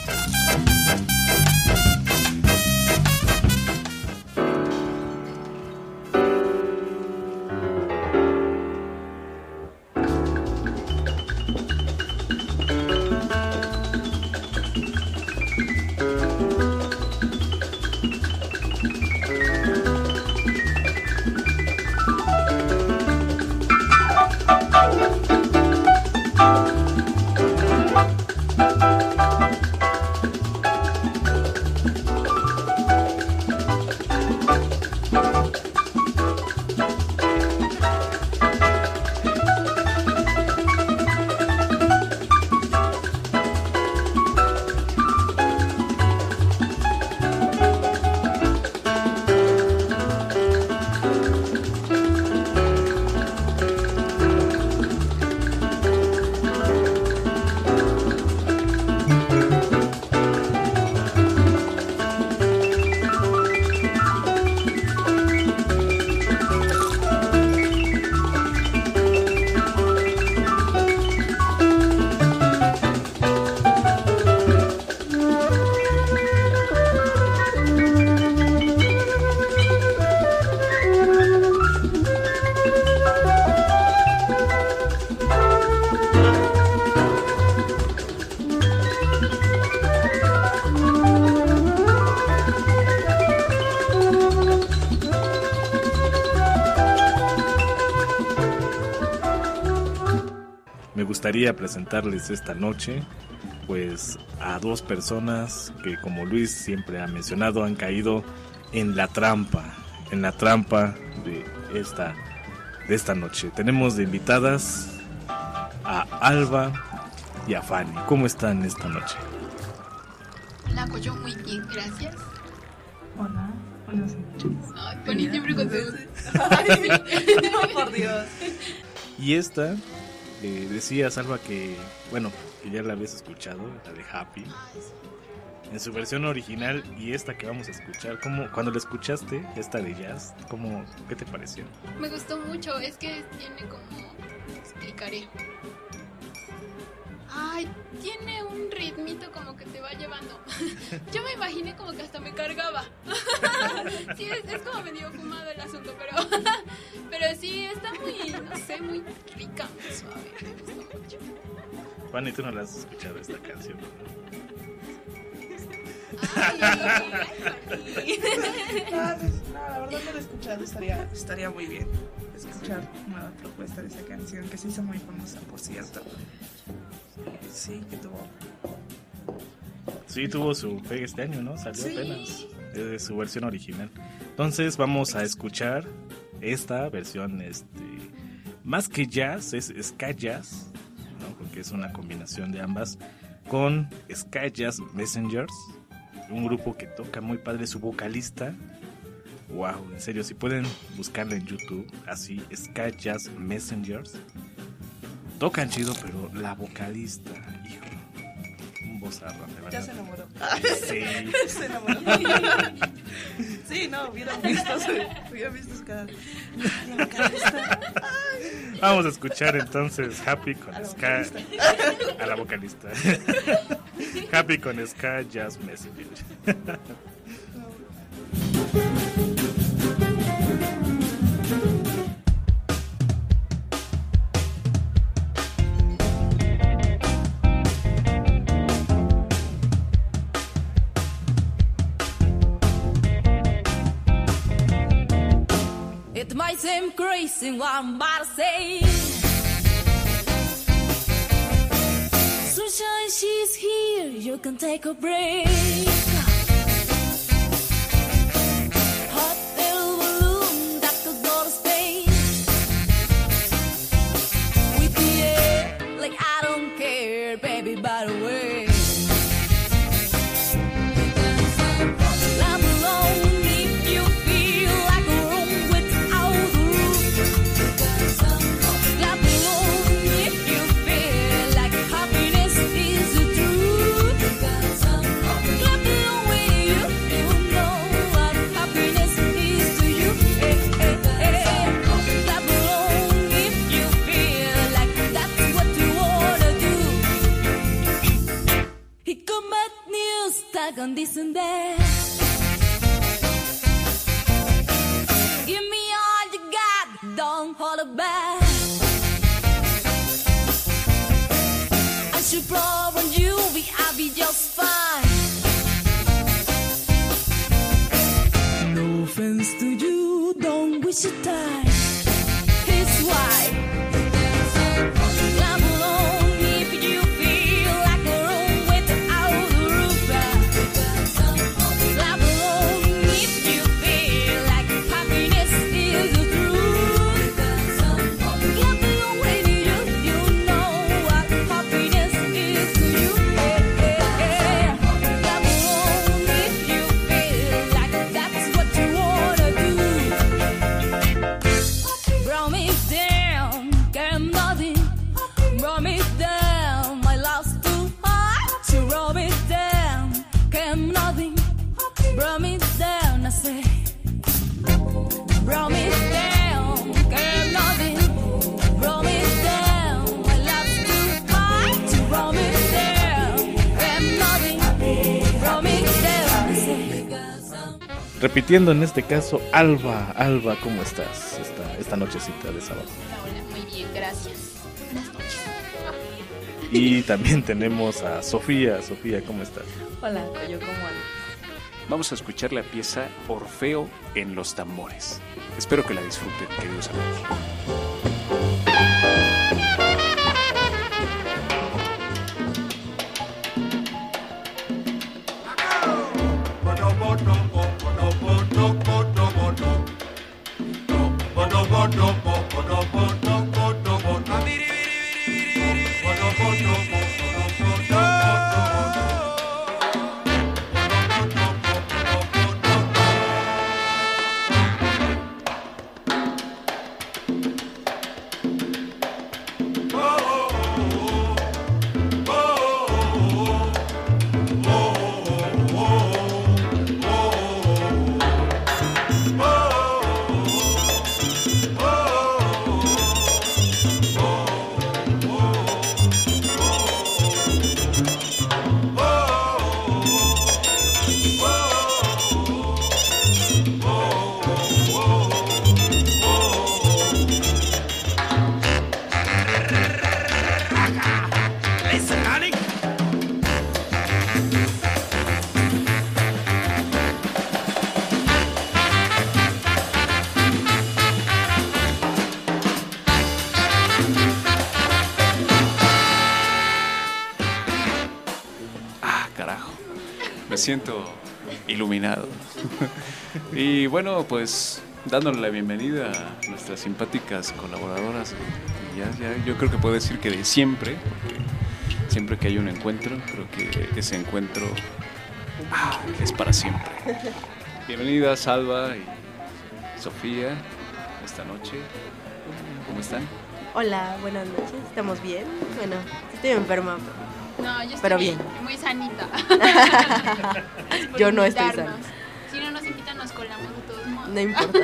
Me gustaría presentarles esta noche pues a dos personas que, como Luis siempre ha mencionado, han caído en la trampa, en la trampa de esta, de esta noche. Tenemos de invitadas a Alba y a Fanny. ¿Cómo están esta noche? Hola, pues yo muy bien, gracias. Hola, buenas noches. Ay, Fanny siempre con sus... No, por Dios. Y esta, eh, decías, Alba, que, bueno, que ya la habías escuchado, la de Happy, en su versión original, y esta que vamos a escuchar, ¿cómo, cuando la escuchaste, esta de jazz, ¿cómo, qué te pareció? Me gustó mucho, es que tiene como... explicaré. Ah, Ay, tiene un ritmito como que te va llevando. Yo me imaginé como que hasta me cargaba. Sí, es, es como medio fumado el asunto, pero, pero sí, está muy, no sé, muy rica, muy suave. Me gustó mucho. Juan, ¿y tú no la has escuchado esta canción? Ay, ay, no, no, la verdad no la he escuchado. Estaría, estaría muy bien escuchar una propuesta de esa canción que se hizo muy famosa, por cierto. Sí, que tuvo. Sí, tuvo su pegue este año, ¿no? Salió Sí. apenas. Es su versión original. Entonces vamos a escuchar esta versión, este, más que jazz, es ska jazz, ¿no? Porque es una combinación de ambas, con Ska Jazz Messengers, un grupo que toca muy padre, su vocalista. Wow, en serio, si pueden buscarla en YouTube, así, Ska Jazz Messengers. Tocan chido, pero la vocalista, hijo, un vozarrón, de verdad. Ya se enamoró. Sí. Se enamoró. Sí, no, hubieran visto, hubieran visto cada... La vocalista. Vamos a escuchar entonces Happy con Ska. A la vocalista. Happy con Ska Jazz Messengers. It might seem crazy what I'm about to say. Sunshine, she's here, you can take a break. Hot air balloon that could go to space. With the air, like I don't care, baby, by the way. Clap along if you feel like a room without a roof. Clap along if you feel like happiness is the truth. Clap along when you, you know what happiness is to you. Hey, hey, hey. Clap along if you feel like that's what you wanna do. He come at news, tag on this and that. Give me all you got, don't hold it back. I should probe on you, we I'll be just fine. No offense to you, don't waste your time. It's why. Clap along if you feel like a room without a roof. Clap along if you feel like happiness is the truth. Clap along when you, you know what happiness is to you. Hey, hey, hey. Clap along if you feel like that's what you wanna do. Brought me down, get nothing. Brought me down, my love's too hard to roll me down. Came nothing, brought me down, I say. Brought me down, came nothing. Brought me down, my love's too hard to roll me down. Came nothing, brought me down, I say. Repitiendo en este caso, Alba, Alba, ¿cómo estás esta, esta nochecita de sábado? Hola, muy bien, gracias. Buenas noches. Y también tenemos a Sofía, Sofía, ¿cómo estás? Hola, Coyo, ¿cómo andas? Vamos a escuchar la pieza Orfeo en los tambores. Espero que la disfruten, queridos amigos. carajo. Me siento iluminado. Y bueno, pues dándole la bienvenida a nuestras simpáticas colaboradoras de, de Jazz. Ya, yo creo que puedo decir que de siempre, porque siempre que hay un encuentro, creo que ese encuentro ah, es para siempre. Bienvenidas Alba y Sofía esta noche. ¿Cómo están? Hola, buenas noches. ¿Estamos bien? Bueno, estoy enferma. No, yo estoy pero bien, bien. muy sanita. Yo no estoy invitarnos. sana. Si no nos invitan, nos colamos de todos modos. No importa.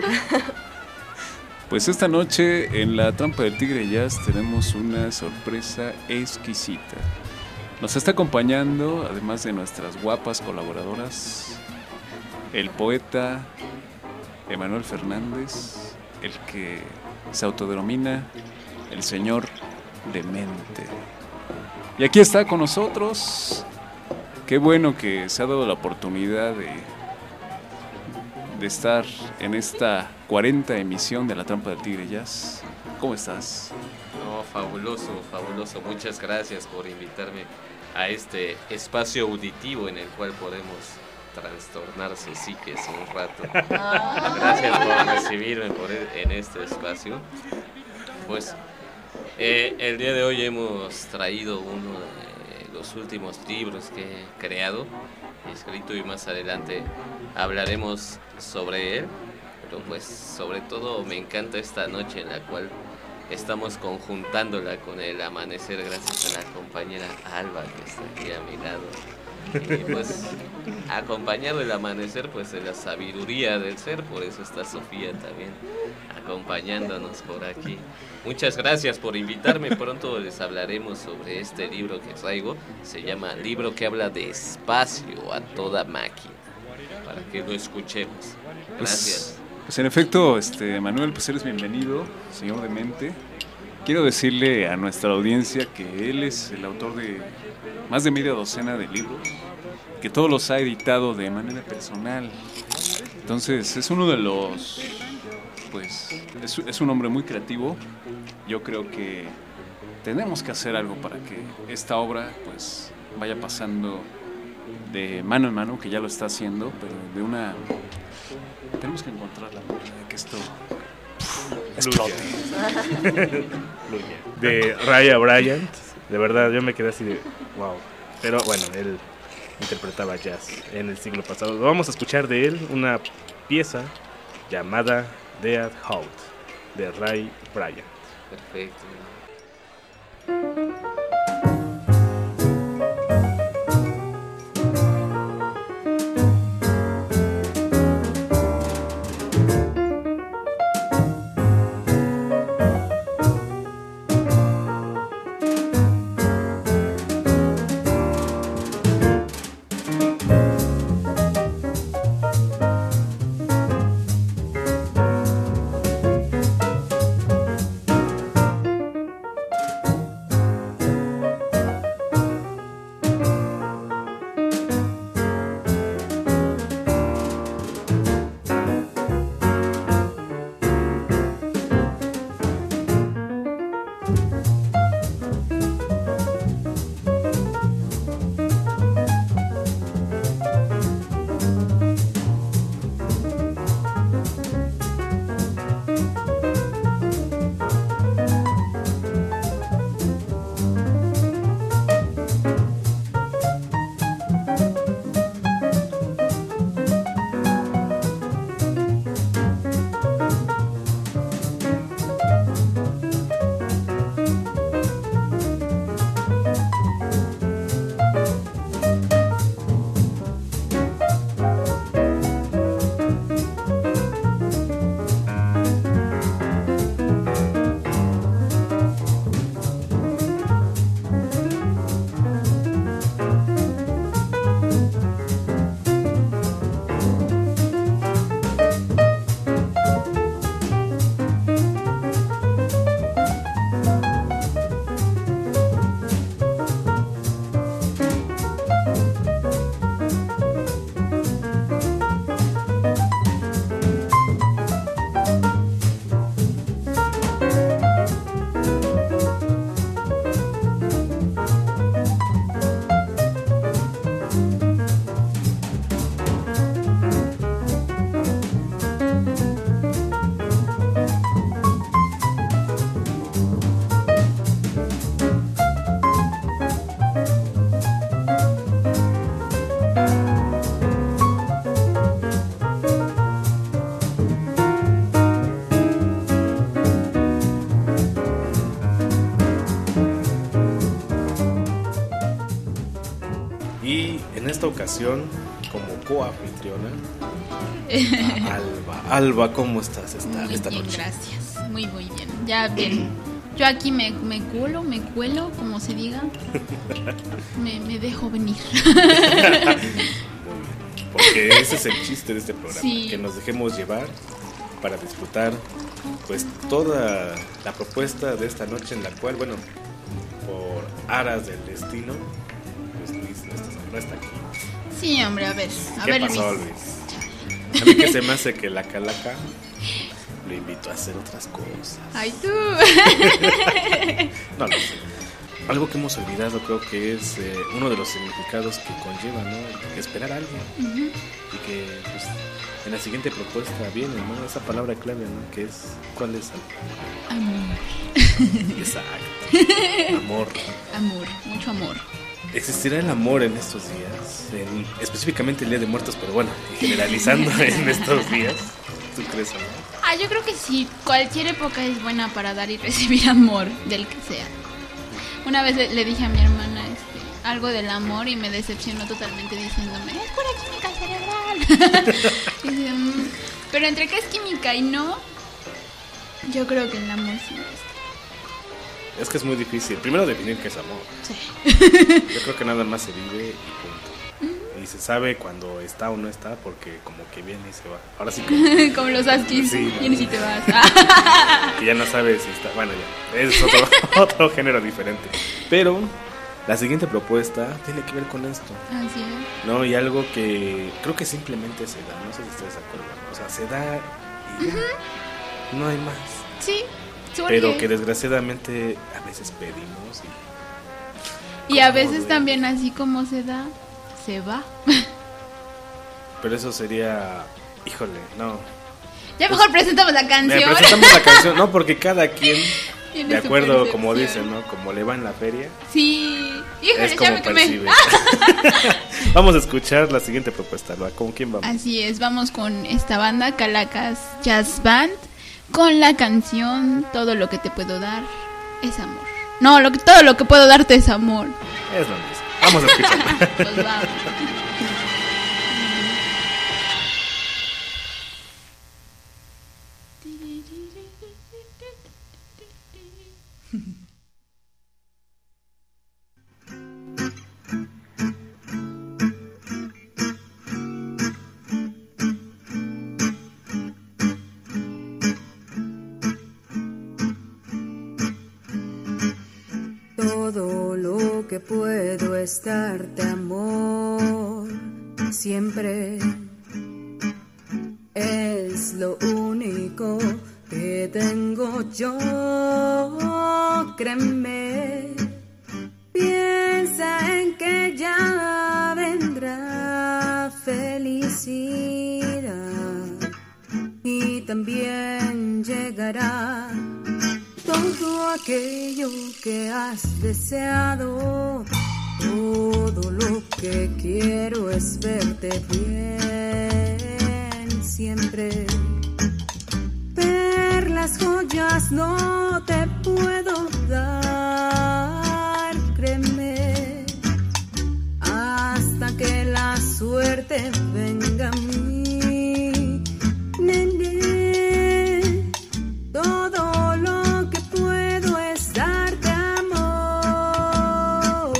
Pues esta noche en la Trampa del Tigre Jazz tenemos una sorpresa exquisita. Nos está acompañando, además de nuestras guapas colaboradoras, el poeta Emanuel Fernández, el que se autodenomina el señor Demente. Y aquí está con nosotros. Qué bueno que se ha dado la oportunidad de, de estar en esta cuarenta emisión de La Trampa del Tigre Jazz. ¿Cómo estás? No, fabuloso, fabuloso. Muchas gracias por invitarme a este espacio auditivo en el cual podemos trastornar sus psiques un rato. Gracias por recibirme por en este espacio. Pues eh, el día de hoy hemos traído uno de los últimos libros que he creado, escrito, y más adelante hablaremos sobre él. Pero pues sobre todo me encanta esta noche en la cual estamos conjuntándola con el amanecer gracias a la compañera Alba que está aquí a mi lado. Y pues acompañado el amanecer pues de la sabiduría del ser, por eso está Sofía también acompañándonos por aquí. Muchas gracias por invitarme, pronto les hablaremos sobre este libro que traigo, se llama Libro que habla de espacio a toda máquina, para que lo escuchemos. Gracias. Pues, pues en efecto, este Manuel, pues eres bienvenido, señor Demente. Quiero decirle a nuestra audiencia que él es el autor de más de media docena de libros, que todos los ha editado de manera personal. Entonces es uno de los, pues, es, es un hombre muy creativo. Yo creo que tenemos que hacer algo para que esta obra, pues, vaya pasando de mano en mano, que ya lo está haciendo, pero de una, tenemos que encontrar la manera de que esto explote. De Raya Bryant, de verdad yo me quedé así de wow. Pero bueno, él interpretaba jazz en el siglo pasado. Vamos a escuchar de él una pieza llamada Dead Out de Ray Bryant. Perfecto. Dead Y en esta ocasión, como coanfitriona, a Alba. Alba, ¿cómo estás esta, Muy esta bien, noche? gracias. Muy, muy bien. Ya bien. Yo aquí me, me cuelo, me cuelo, como se diga. Me, me dejo venir. Porque ese es el chiste de este programa, Sí. que nos dejemos llevar para disfrutar pues toda la propuesta de esta noche, en la cual, bueno, por aras del destino, pues Luis no está, no está aquí. Sí, hombre, a ver. A ¿Qué ver, pasó, Luis. Luis? A mí que se me hace que la calaca lo invito a hacer otras cosas. Ay, tú. No lo sé. Algo que hemos olvidado creo que es eh, uno de los significados que conlleva, ¿no? Esperar a alguien. Ujú. Y que pues, en la siguiente propuesta viene, ¿no? Esa palabra clave, ¿no? Que es, ¿cuál es? Amor. Exacto. Amor. Amor, mucho amor. ¿Existirá el amor en estos días? En- específicamente el Día de Muertos, pero bueno, generalizando en estos días. ¿Tú crees, amor? Ah, yo creo que sí. Cualquier época es buena para dar y recibir amor, del que sea. Una vez le, le dije a mi hermana este, algo del amor y me decepcionó totalmente diciéndome, es pura química cerebral. Y dice, "Mm". Pero entre que es química y no, yo creo que el amor sí es. Es que es muy difícil. Primero definir qué es amor. Sí. Yo creo que nada más se vive y punto. Y se sabe cuando está o no está porque como que viene y se va. Ahora sí que... Como los Askis, Sí, vienes y te vas. que ya no sabes si está... Bueno, ya. Es otro, otro género diferente. Pero la siguiente propuesta tiene que ver con esto. Así es. No, y algo que creo que simplemente se da. No sé si ustedes se acuerdan. O sea, se da y ya. No hay más. Sí, surge. Pero que desgraciadamente a veces pedimos y... Y a veces también así como se da, se va. Pero eso sería... Híjole, no. Ya mejor presentamos la canción. Me presentamos la canción, no, porque cada quien, Tiene de su acuerdo, como percepción. dicen, ¿no? Como le va en la feria, Sí. Híjole, es ya como me quemé. percibe. Vamos a escuchar la siguiente propuesta, ¿no? ¿Con quién vamos? Así es, vamos con esta banda, Calacas Jazz Band, con la canción Todo lo que te puedo dar es amor. No, lo que, todo lo que puedo darte es amor. Es lo mismo. Vamos a escuchar. Pues vamos. Todo lo que puedo es darte amor, siempre es lo único que tengo yo, créeme, piensa en que ya vendrá felicidad y también llegará todo aquello que has deseado. Todo lo que quiero es verte bien siempre. Perlas, joyas no te puedo dar, créeme, hasta que la suerte venga a mí. Nene, todo lo que puedo es darte amor.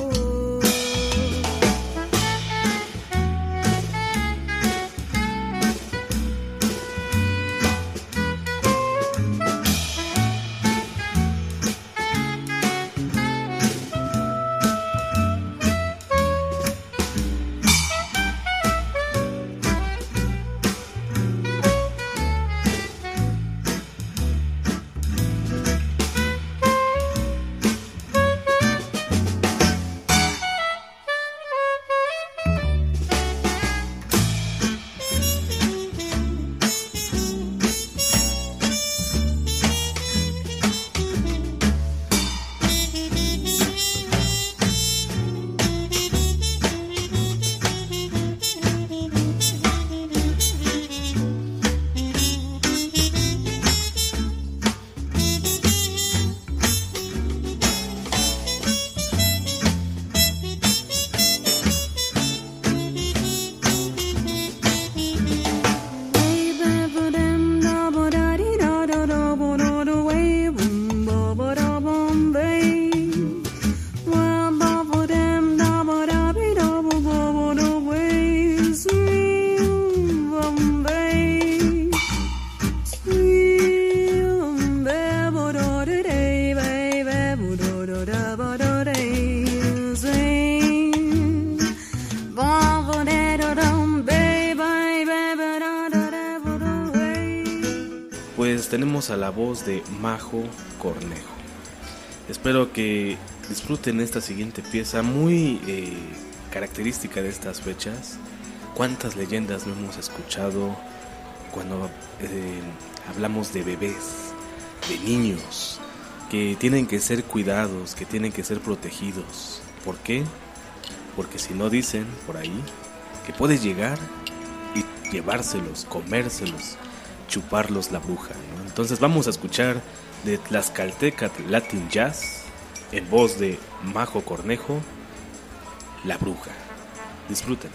tenemos a la voz de Majo Cornejo. Espero que disfruten esta siguiente pieza muy eh, característica de estas fechas. ¿Cuántas leyendas no hemos escuchado cuando eh, hablamos de bebés, de niños, que tienen que ser cuidados, que tienen que ser protegidos? ¿Por qué? Porque si no, dicen por ahí que puede llegar y llevárselos, comérselos, chuparlos la bruja, ¿no? Entonces vamos a escuchar de Tlaxcaltecatl Latin Jazz en voz de Majo Cornejo, La Bruja. Disfruten.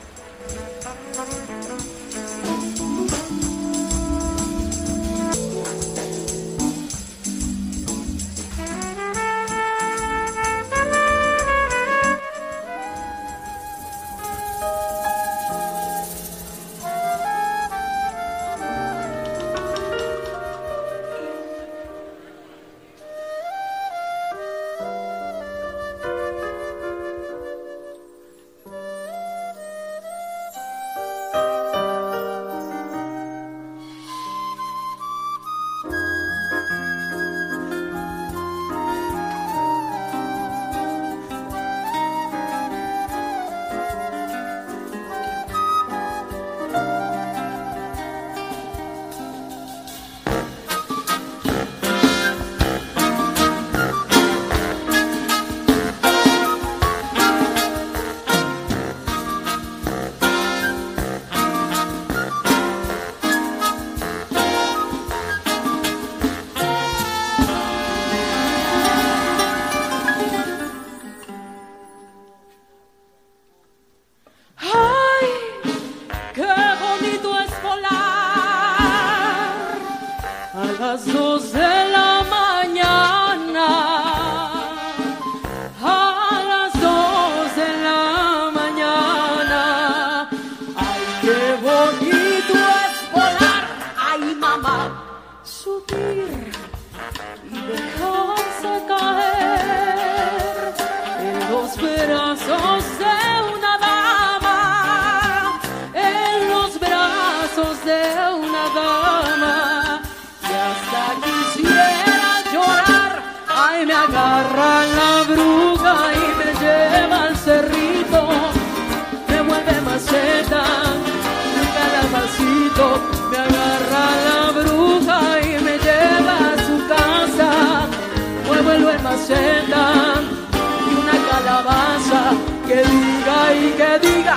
Y una calabaza que diga y que diga,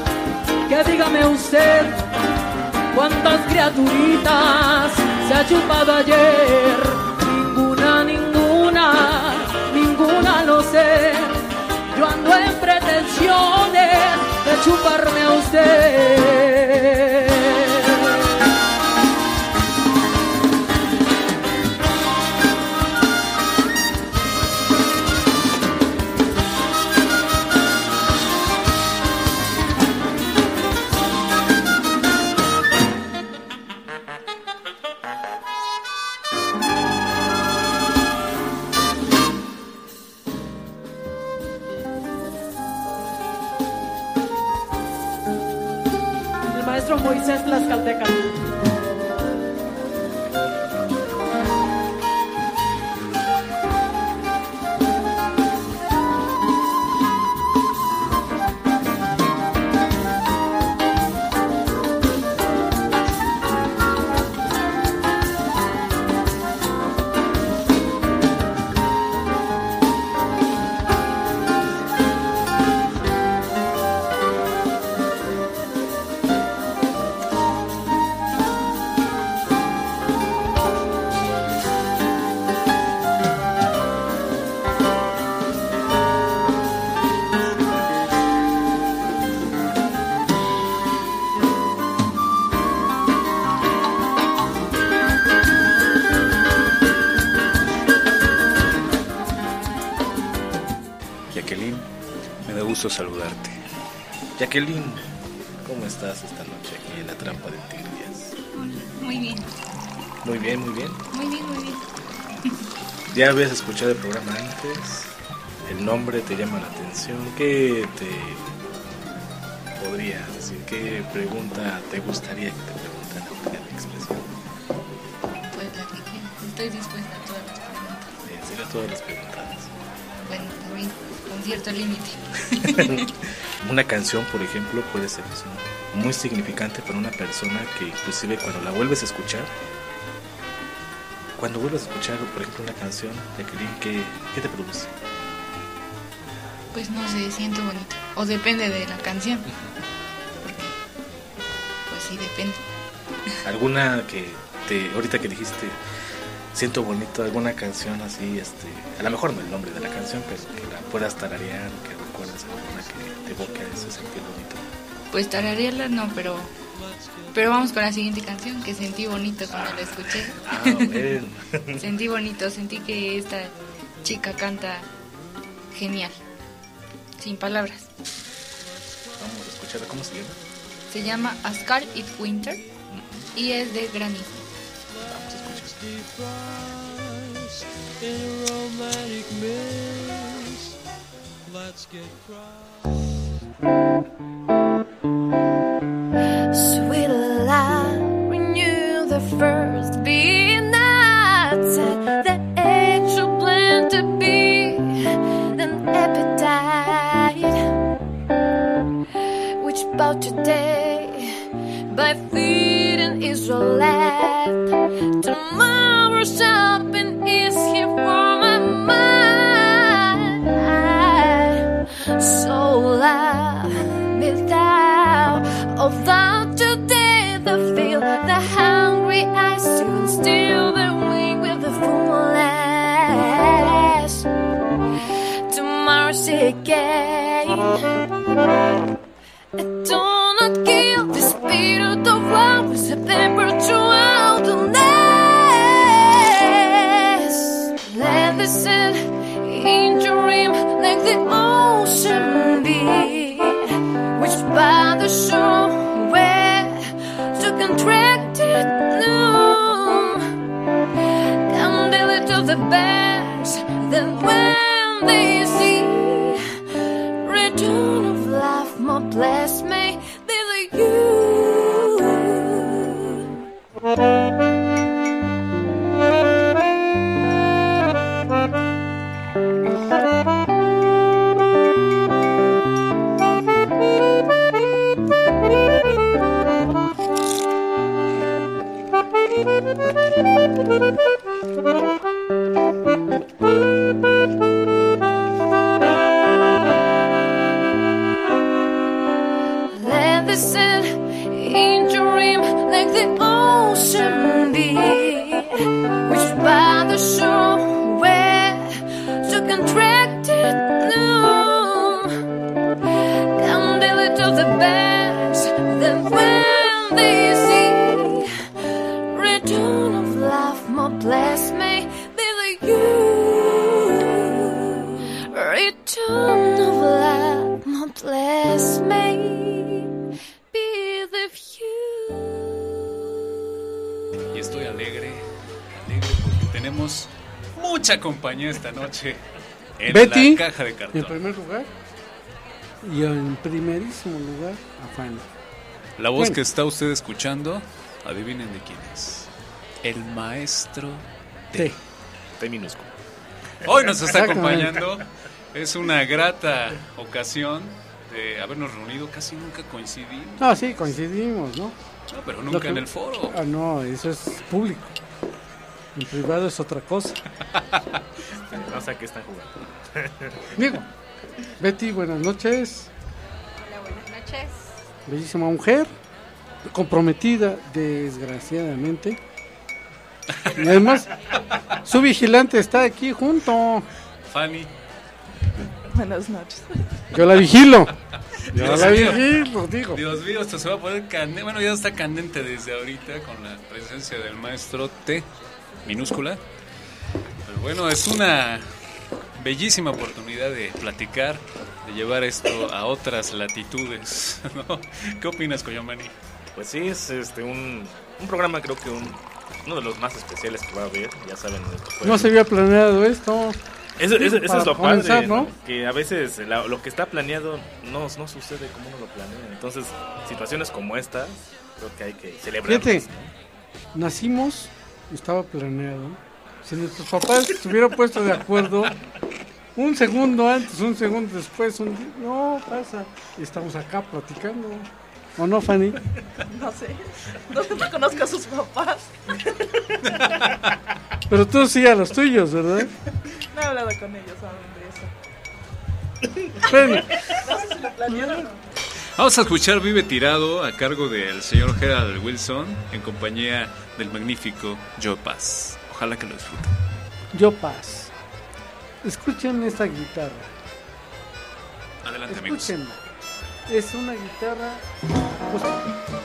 que dígame usted cuántas criaturitas se ha chupado ayer. Ninguna, ninguna, ninguna lo sé. Yo ando en pretensiones de chuparme a usted. Moisés Tlaxcaltecatl. Saludarte. Jacqueline, ¿cómo estás esta noche aquí en la trampa del Tigre Jazz? Muy bien. Muy bien, muy bien. Muy bien, muy bien. ¿Ya habías escuchado el programa antes? ¿El nombre te llama la atención? ¿Qué te podría decir? ¿Qué pregunta te gustaría que te preguntaran en la expresión? Pues Estoy dispuesta a todas las preguntas. En serio, todas las preguntas. Bueno, también con cierto límite. Una canción, por ejemplo, puede ser eso, muy significante para una persona que inclusive cuando la vuelves a escuchar, cuando vuelves a escuchar, por ejemplo, una canción de Jacqueline, ¿qué, qué te produce? Pues no sé, siento bonito. O depende de la canción. Porque, pues sí, depende. ¿Alguna que te, ahorita que dijiste, siento bonito, alguna canción así, este, a lo mejor no el nombre de la canción, pero que la puedas tararear, que recuerdes alguna que te evoque a ese sentir bonito? Pues tararearla no, pero pero vamos con la siguiente canción, que sentí bonito cuando la escuché. Ah, bueno. Sentí bonito, sentí que esta chica canta genial, sin palabras. Vamos a escucharla, ¿cómo se llama? Se llama A Scar It Winter uh-huh. y es de Granizo. Vamos a escuchar. Sweet love, renew the first beat nights at the age of plenty be an appetite which bowed today by feeding Israelite. Tomorrow's shopping is here for my mind. So loud without although today the feel the hungry eyes soon still the wing with the fullness. Tomorrow's again. I do not kill the spirit of love with a temperature outness. Let the sun in dream like the ocean be, which by the shore where to contracted noon come the little the birds that when they see return of life more bless me than you. Let the sun in dream like the ocean be, which by the shore where to contracted noon come the little the birds that when they see return of life more bless me than you. Return of life more bless me be the view. Y estoy alegre, alegre porque tenemos mucha compañía esta noche en Betty, la caja de cartón. en primer lugar, y en primerísimo lugar a Fanny. La voz Bueno. que está usted escuchando, adivinen de quién es. El maestro T. T. T minúsculo. Hoy nos está Exactamente. acompañando. Es una grata ocasión de habernos reunido. Casi nunca coincidimos. No, sí, coincidimos, ¿no? No, pero Lo nunca que- en el foro. Ah, no, eso es público. En privado es otra cosa. No sé a qué están jugando. Digo, Betty, buenas noches. Hola, buenas noches. Bellísima mujer, comprometida, desgraciadamente. Y además, su vigilante está aquí junto. Fanny. Buenas noches. Yo la vigilo. Yo Dios la mío. vigilo, digo. Dios mío, esto se va a poner candente. Bueno, ya está candente desde ahorita con la presencia del maestro T, minúscula. Pero bueno, es una bellísima oportunidad de platicar, de llevar esto a otras latitudes, ¿no? ¿Qué opinas, Coyomani? Pues sí, es este un, un programa, creo que un, uno de los más especiales que va a haber, ya saben. No se había planeado esto. Eso, eso, eso Para es lo comenzar, padre, ¿no? ¿no? Que a veces la- lo que está planeado no, no sucede como uno lo planea. Entonces, situaciones como esta, creo que hay que celebrarlas. Fíjate, ¿no? nacimos, estaba planeado, Si nuestros papás se hubieran puesto de acuerdo un segundo antes, un segundo después, un día, no pasa. Y estamos acá platicando. ¿O no, Fanny? No sé. No, no conozco a sus papás. Pero tú sí a los tuyos, ¿verdad? No he hablado con ellos aún de eso. Bueno. No sé si lo planearon. Vamos a escuchar Vive Tirado a cargo del señor Gerald Wilson en compañía del magnífico Joe Pass. Ojalá que lo disfruten. Joe Pass. Escuchen esta guitarra. Adelante, amigos. Escúchenla. Es una guitarra acústica.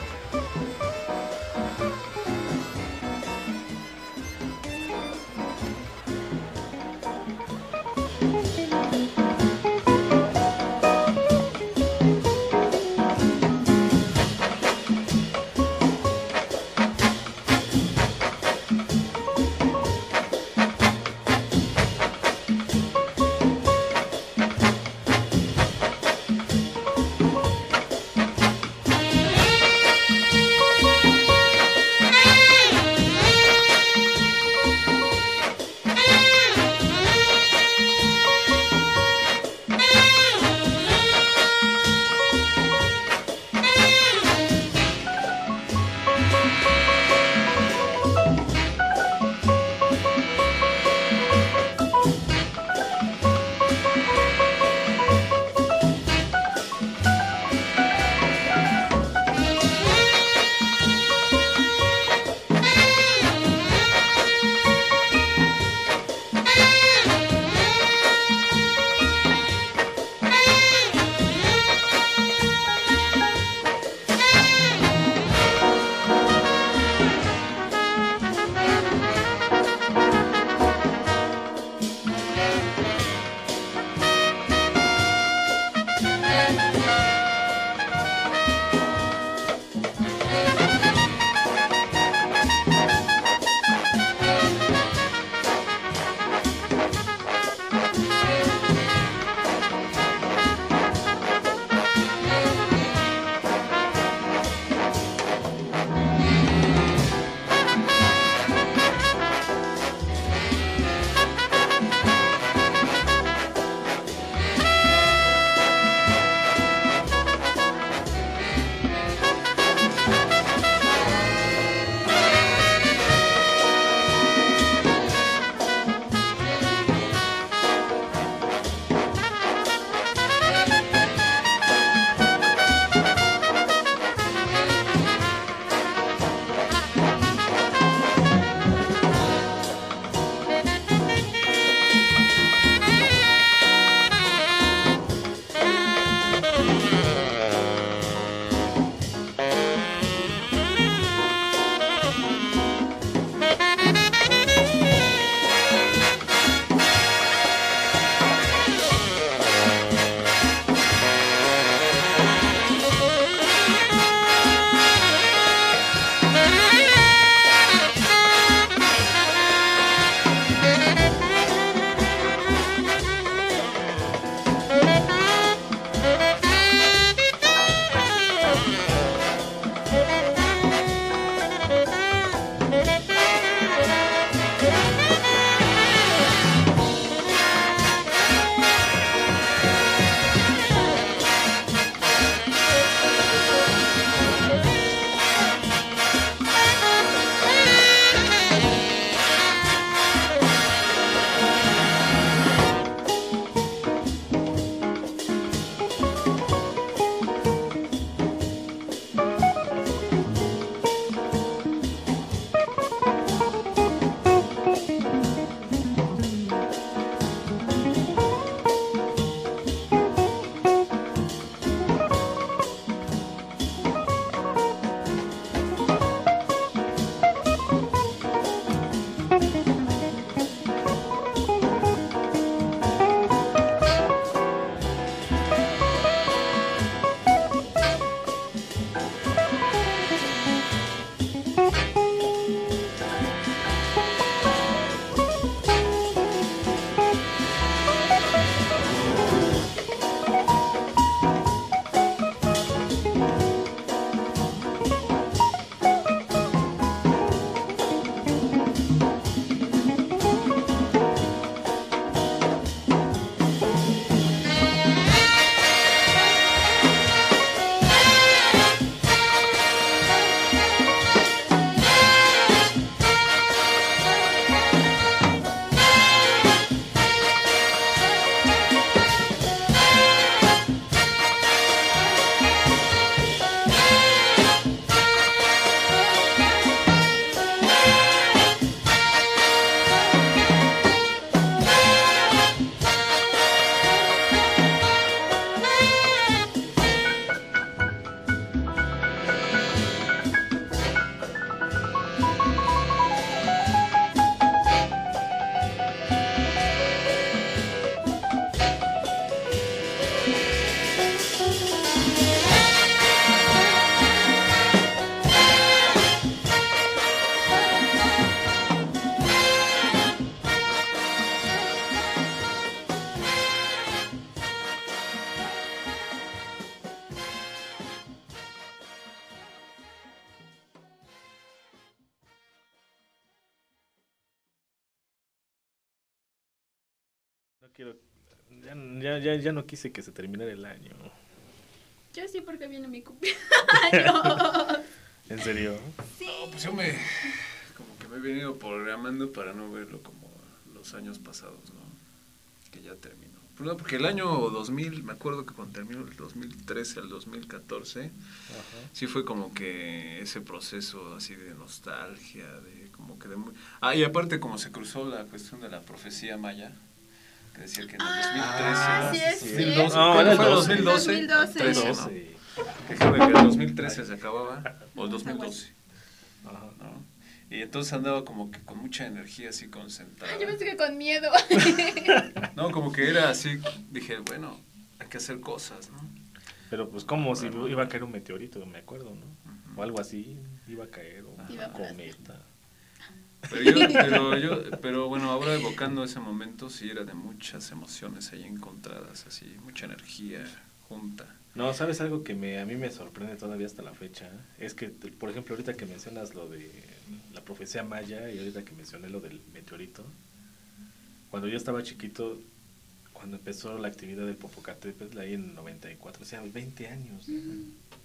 quiero, ya, ya, ya, ya no quise que se terminara el año. Yo sí, porque viene mi cumpleaños. ¿En serio? Sí. No, pues yo me, como que me he venido programando para no verlo como los años pasados, ¿no? Que ya terminó. Primero porque el año dos mil, me acuerdo que cuando terminó el dos mil trece al dos mil catorce, ajá, sí fue como que ese proceso así de nostalgia, de como que de muy... Ah, y aparte como se cruzó la cuestión de la profecía maya, que decía que en el ah, dos mil trece, sí, ¿no? sí, dos mil doce, no, ¿cuándo era fue? el dos mil doce, dos mil doce. trece, ¿no? Que dijeron que el dos mil trece se acababa, o el dos mil doce, ¿no? Y entonces andaba como que con mucha energía así concentrada. Yo pensé que con miedo. No, como que era así, dije, bueno, hay que hacer cosas, ¿no? Pero pues como si iba a caer un meteorito, me acuerdo, ¿no? Uh-huh. O algo así, iba a caer, o una cometa. Pero, yo, pero, yo, pero bueno, ahora evocando ese momento, sí era de muchas emociones ahí encontradas, así, mucha energía junta. No, ¿sabes algo que me a mí me sorprende todavía hasta la fecha? Es que, por ejemplo, ahorita que mencionas lo de la profecía maya y ahorita que mencioné lo del meteorito, cuando yo estaba chiquito, cuando empezó la actividad del Popocatépetl, ahí en noventa y cuatro, o sea, veinte años, ¿no?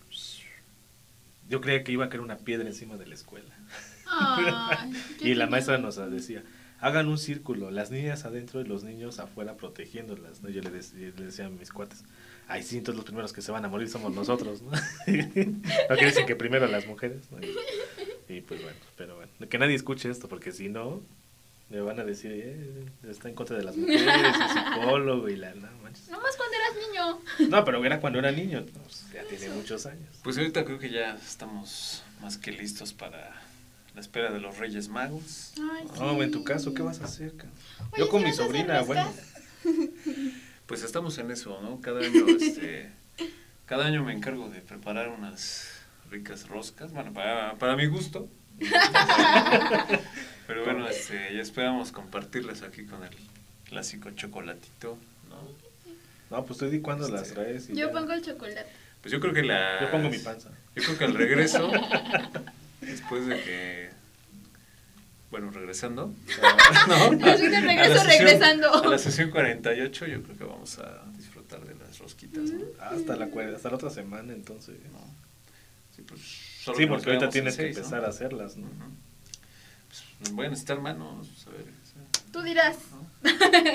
Yo creía que iba a caer una piedra encima de la escuela. Ay, y la maestra nos decía, hagan un círculo, las niñas adentro y los niños afuera protegiéndolas, ¿no? Yo le, decía, le decía a mis cuates, ay, sí, entonces los primeros que se van a morir somos nosotros, ¿no? No que dicen que primero las mujeres, ¿no? Y, y pues bueno, pero bueno, que nadie escuche esto, porque si no, me van a decir, eh, está en contra de las mujeres, es psicólogo y la... No, manches. Nomás cuando eras niño. No, pero era cuando era niño, pues, ya tiene muchos años. Pues ahorita creo que ya estamos más que listos para la espera de los Reyes Magos. Ay, sí. No, en tu caso, ¿qué vas a hacer? Oye, yo con mi sobrina, bueno... Pues estamos en eso, ¿no? Cada año, este, cada año me encargo de preparar unas ricas roscas, bueno, para, para mi gusto. Pero bueno, este, ya esperamos compartirlas aquí con el clásico chocolatito, ¿no? No, pues tú di cuándo este, las traes. Y yo ya. pongo el chocolate. Pues yo creo que la... Yo pongo mi panza. Yo creo que al regreso, después de que... Bueno, regresando. ¿No? Después de regreso, a sesión, regresando. A la sesión cuarenta y ocho yo creo que vamos a disfrutar de las rosquitas, ¿no? Hasta la, hasta la otra semana, entonces. No. Sí, pues, sí, porque ahorita tienes que empezar, ¿no?, a hacerlas, ¿no? Uh-huh. Pues, voy a necesitar manos, a ver. Tú dirás. ¿No?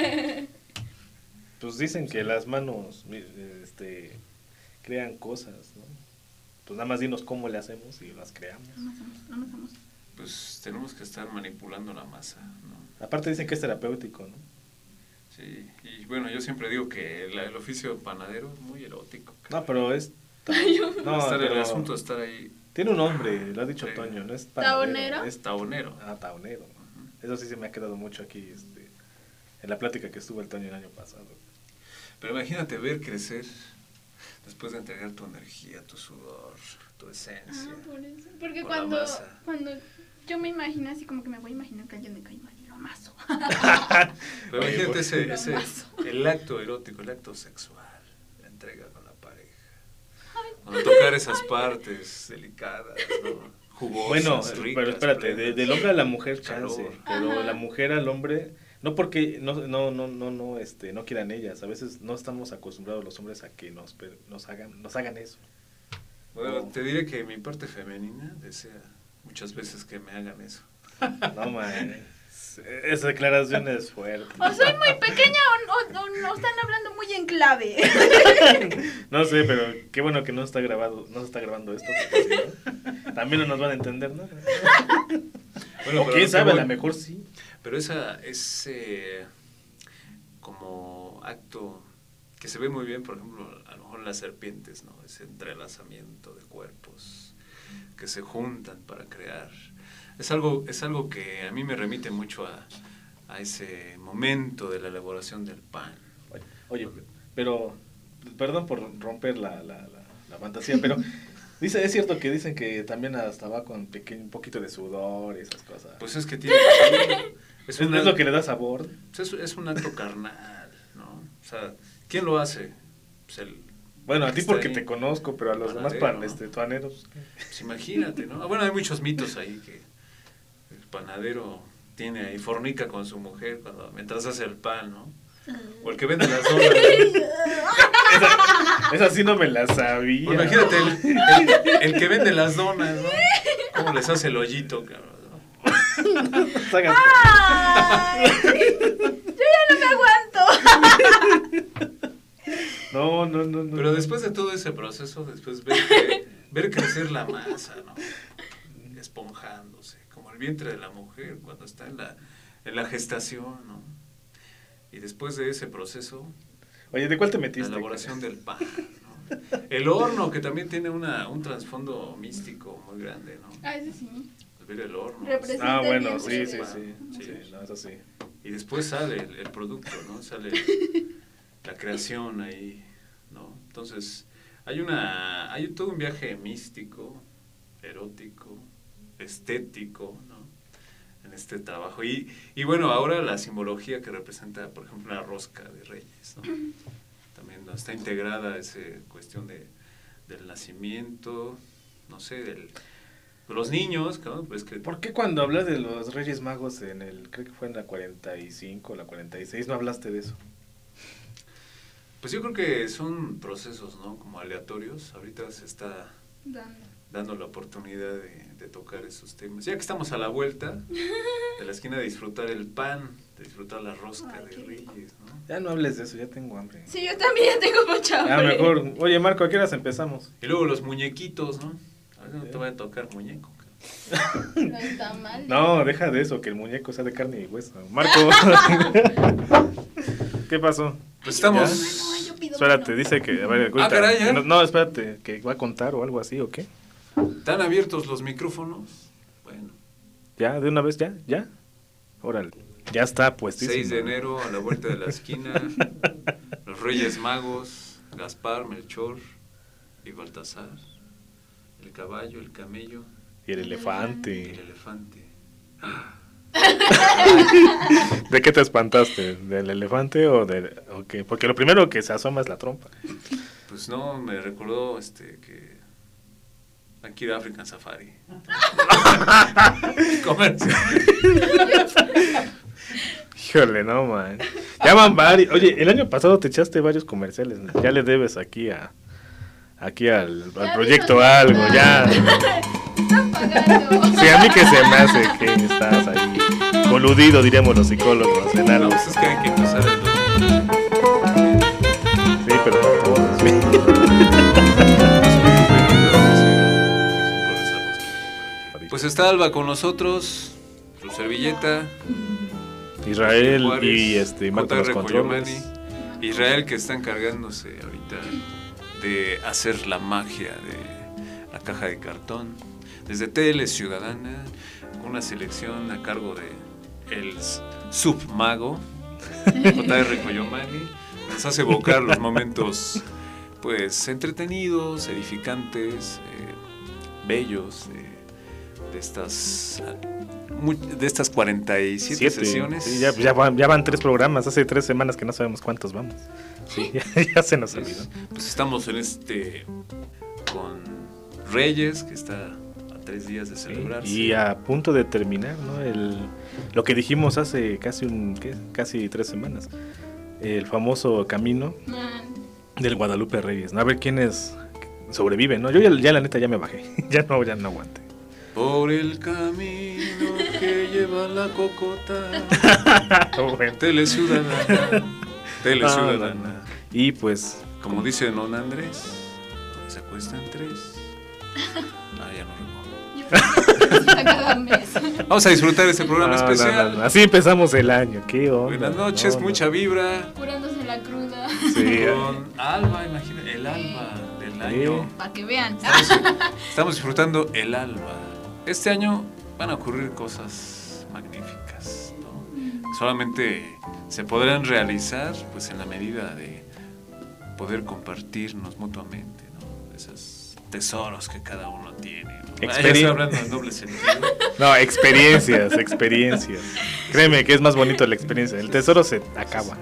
Pues dicen que las manos este, crean cosas, ¿no? Pues nada más dinos cómo le hacemos y las creamos. No hacemos, no hacemos. Pues tenemos que estar manipulando la masa, ¿no? Aparte dicen que es terapéutico, ¿no? Sí, y bueno, yo siempre digo que el, el oficio de panadero es muy erótico. No, pero es... No, estar, pero el asunto de estar ahí... Tiene un nombre, lo ha dicho sí. Toño, no es panadero. ¿Taonero? Es taonero. Ah, taonero. Uh-huh. Eso sí se me ha quedado mucho aquí, este, en la plática que estuvo el Toño el año pasado. Pero imagínate ver crecer, después de entregar tu energía, tu sudor, tu esencia. Ah, por eso. Porque cuando, cuando yo me imagino así como que me voy a imaginar que alguien me cae mal y lo amaso. Pero imagínate ese, ese, el acto erótico, el acto sexual, la entrega con la pareja. Cuando tocar esas ay, partes delicadas, ¿no? Jugosas, bueno, ricas, pero espérate, plenas, del hombre a la mujer chance, calor. pero Ajá. la mujer al hombre, no porque no no no no no este no quieran ellas, a veces no estamos acostumbrados los hombres a que nos nos hagan nos hagan eso. Bueno, no. Te diré que mi parte femenina desea muchas veces que me hagan eso. No, man. Esa declaración es fuerte. O soy muy pequeña o no, o, o están hablando muy en clave. No sé, pero qué bueno que no está grabado, no se está grabando esto, porque si no, también no nos van a entender, ¿no? Bueno, o quién sabe, a lo mejor sí. Pero esa ese como acto que se ve muy bien, por ejemplo, a lo mejor en las serpientes, ¿no? Ese entrelazamiento de cuerpos que se juntan para crear. Es algo, es algo que a mí me remite mucho a, a ese momento de la elaboración del pan. Oye, pero, perdón por romper la, la, la, la fantasía, pero dice, es cierto que dicen que también hasta va con pequeño, un poquito de sudor y esas cosas. Pues es que tiene... Es, es, es lo que le da sabor. Es, es un acto carnal, ¿no? O sea, ¿quién lo hace? Pues el... Bueno, a ti porque ahí, te conozco, pero a los panadero, demás para ¿no? este, tuaneros. Pues imagínate, ¿no? Bueno, hay muchos mitos ahí que el panadero tiene ahí, fornica con su mujer cuando mientras hace el pan, ¿no? O el que vende las donas. Esa, esa sí no me la sabía. Pues imagínate, el, el, el que vende las donas, ¿no? ¿Cómo les hace el hoyito, cabrón? ¡Ay! Yo ya no me aguanto. No, no, no, no. Pero después de todo ese proceso, después ver, que, ver crecer la masa, ¿no? Esponjándose, como el vientre de la mujer cuando está en la, en la gestación, ¿no? Y después de ese proceso... Oye, ¿de cuál te metiste? La elaboración del pan, ¿no? El horno, que también tiene una, un trasfondo místico muy grande, ¿no? Ah, ese sí. Ver el horno. Ah, bueno, sí, sí, sí, sí. sí, no, eso sí. Y después sale el, el producto, ¿no? Sale la creación ahí, ¿no? Entonces, hay una, hay todo un viaje místico, erótico, estético, ¿no? En este trabajo. Y, y bueno, ahora la simbología que representa, por ejemplo, la rosca de Reyes, ¿no? También ¿no? está integrada esa cuestión de, del nacimiento, no sé, del... Los niños, ¿no? Pues que... ¿Por qué cuando hablas de los Reyes Magos en el, creo que fue en la cuarenta y cinco, la cuarenta y seis, no hablaste de eso? Pues yo creo que son procesos, ¿no? Como aleatorios. Ahorita se está Dando. dando la oportunidad de, de tocar esos temas. Ya que estamos a la vuelta de la esquina, de disfrutar el pan, de disfrutar la rosca Ay, de Reyes, ¿no? Ya no hables de eso, ya tengo hambre. Sí, yo también tengo mucha hambre. Ah, mejor. Oye, Marco, ¿a qué horas empezamos? Y luego los muñequitos, ¿no? A ver, no te voy a tocar muñeco. No está mal. No, deja de eso, que el muñeco sea de carne y hueso. Marco. ¿Qué pasó? Pues estamos... No, yo pido Espérate, menos. dice que... A ver, ah, caray, ¿eh? no, no, espérate, que va a contar o algo así, ¿o qué? ¿Están abiertos los micrófonos? Bueno. ¿Ya? ¿De una vez ya? ¿Ya? Órale. Ya está puestísimo. seis de enero, a la vuelta de la esquina, los Reyes Magos, Gaspar, Melchor y Baltasar, el caballo, el camello... Y el elefante. Y el elefante. ¿De qué te espantaste? ¿Del elefante o de o qué? Porque lo primero que se asoma es la trompa. Pues no, me recordó este que hay que ir a African Safari. Comercio. Híjole, no, man. Ya van varios. Oye, el año pasado te echaste varios comerciales. Ya le debes aquí a aquí al, al proyecto algo, ya. Sí, a mí que se me hace que estás ahí coludido, diríamos los psicólogos, en algo. No, pues es que hay que empezar el dos. Sí, pero por todos. Pues está Alba con nosotros, su servilleta. Israel Juárez, y este Marco los controles. Israel, que está encargándose ahorita de hacer la magia de la caja de cartón. Desde Tele Ciudadana, una selección a cargo de el submago J R Coyomani, nos hace evocar los momentos pues entretenidos, edificantes, eh, bellos eh, de estas de estas cuarenta y siete Siete. sesiones. Sí, ya, ya, van, ya van tres programas, hace tres semanas que no sabemos cuántos vamos. Sí, ya, ya se nos olvidó. Pues estamos en este con Reyes, que está tres días de celebrarse. Y a punto de terminar, ¿no? El, lo que dijimos hace casi un ¿qué? casi tres semanas. El famoso camino Man. del Guadalupe Reyes, ¿no? A ver quiénes sobreviven, ¿no? Yo ya, ya la neta ya me bajé. ya no, ya no aguante. Por el camino que lleva la cocota. Bueno. Tele Ciudadana. Tele Ciudadana. No, no, no. Y pues, como dice Don Andrés, se acuestan tres. Ah, ya no recuerdo. Cada mes. Vamos a disfrutar este programa no, especial. No, no, no. Así empezamos el año. ¿Qué onda? Buenas noches, no, no. mucha vibra. Curándose la cruda. Sí. Con Alba, imagina, el alba del Sí. año. Para que vean. Estamos, estamos disfrutando el alba. Este año van a ocurrir cosas magníficas, ¿no? Solamente se podrán realizar pues en la medida de poder compartirnos mutuamente, ¿no? Esos tesoros que cada uno tiene, ¿no? Experien- Ah, ya estoy hablando en doble sentido. No, experiencias, experiencias. Créeme que es más bonito la experiencia. El tesoro se acaba.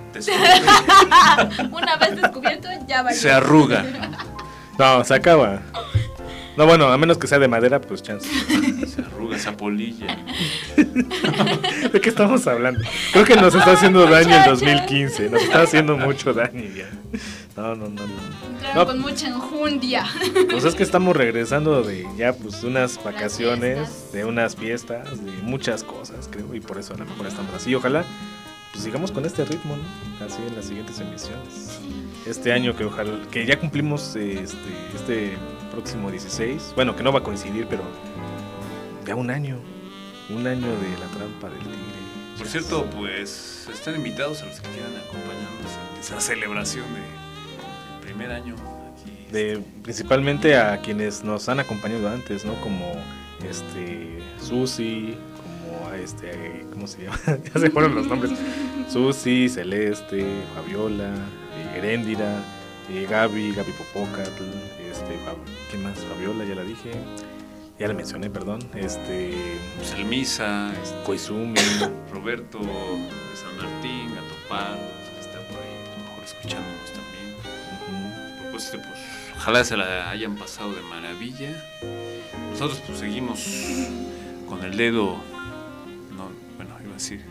Una vez descubierto, ya valió. Se arruga. No, se acaba. No, bueno, a menos que sea de madera, pues chance. Se arruga esa polilla. ¿De qué estamos hablando? Creo que nos está haciendo daño el dos mil quince. Nos está haciendo mucho daño ya. No, no, no, no. Entraron No, con mucha enjundia. pues es que estamos regresando de ya pues unas vacaciones, de unas fiestas, de muchas cosas, creo, y por eso a lo mejor estamos así. Ojalá pues sigamos con este ritmo, ¿no? Así en las siguientes emisiones. Este año que ojalá que ya cumplimos eh, este este próximo dieciséis, bueno, que no va a coincidir, pero ya un año, un año de La Trampa del Tigre. Por cierto, pues están invitados a los que quieran acompañarnos en esa celebración de el primer año aquí. De principalmente a quienes nos han acompañado antes, ¿no? Como este Susi, como a este, ¿cómo se llama? Ya se fueron los nombres. Susi, Celeste, Fabiola, eh, Heréndira, eh, Gaby, Gaby Popocatl, este, Fab- ¿quién más? Fabiola, ya la dije. Ya la mencioné, perdón. Este. Selmisa, este, Koizumi, Roberto de San Martín, Gatopal, que está por ahí, a lo mejor escuchándonos también. Por pues, pues, ojalá se la hayan pasado de maravilla. Nosotros pues seguimos con el dedo. No, bueno, iba a decir.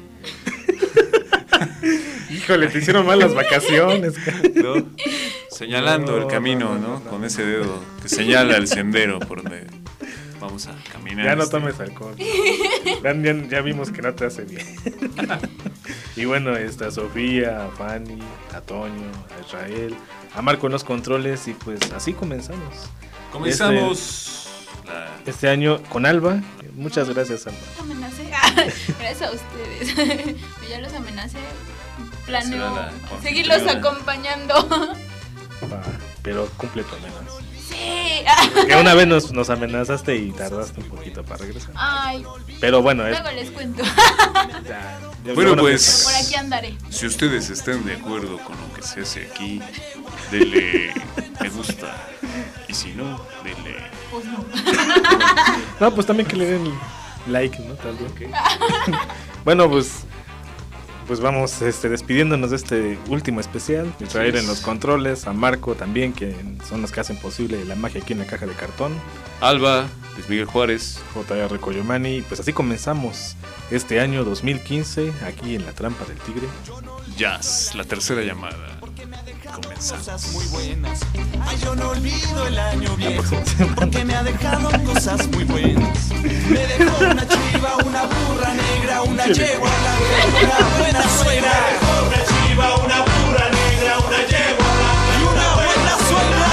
Híjole, te hicieron mal las vacaciones. ¿No? Señalando no, el camino, ¿no? No, no, con ese dedo que señala el sendero por donde vamos a caminar. Ya no este. tomes alcohol. Ya, ya, ya vimos que no te hace bien. Y bueno, está a Sofía, a Fanny, a Toño, a Israel, a Marco en los controles y pues así comenzamos. Comenzamos este, la... este año con Alba. Muchas gracias, Alba. Amenacé. Gracias a ustedes. Ya los amenacé. Planeo seguirlos acompañando. Va, pero cumple tu amenaza. Sí. Que una vez nos, nos amenazaste y tardaste un poquito para regresar. Ay. Pero bueno, es... luego les cuento. Ya, ya bueno, bueno, pues por aquí andaré. Si ustedes están de acuerdo con lo que se hace aquí, denle me gusta. Y si no, denle. Pues no. No, pues también que le den like, ¿no? Tal vez. Okay. Bueno, pues pues vamos este, despidiéndonos de este último especial. Israel en los controles, a Marco también, que son los que hacen posible la magia aquí en la caja de cartón. Alba, Luis Miguel Juárez, J R Coyomani. Pues así comenzamos este año dos mil quince aquí en La Trampa del Tigre. Jazz, la tercera llamada. Comenzamos. Muy buenas. Ay, yo no olvido el año viejo, porque me ha dejado cosas muy buenas. Me dejó una chiva, una burra negra, una yegua blanca, una buena suegra. Me dejó una chiva, una burra negra, una yegua blanca y una buena suegra.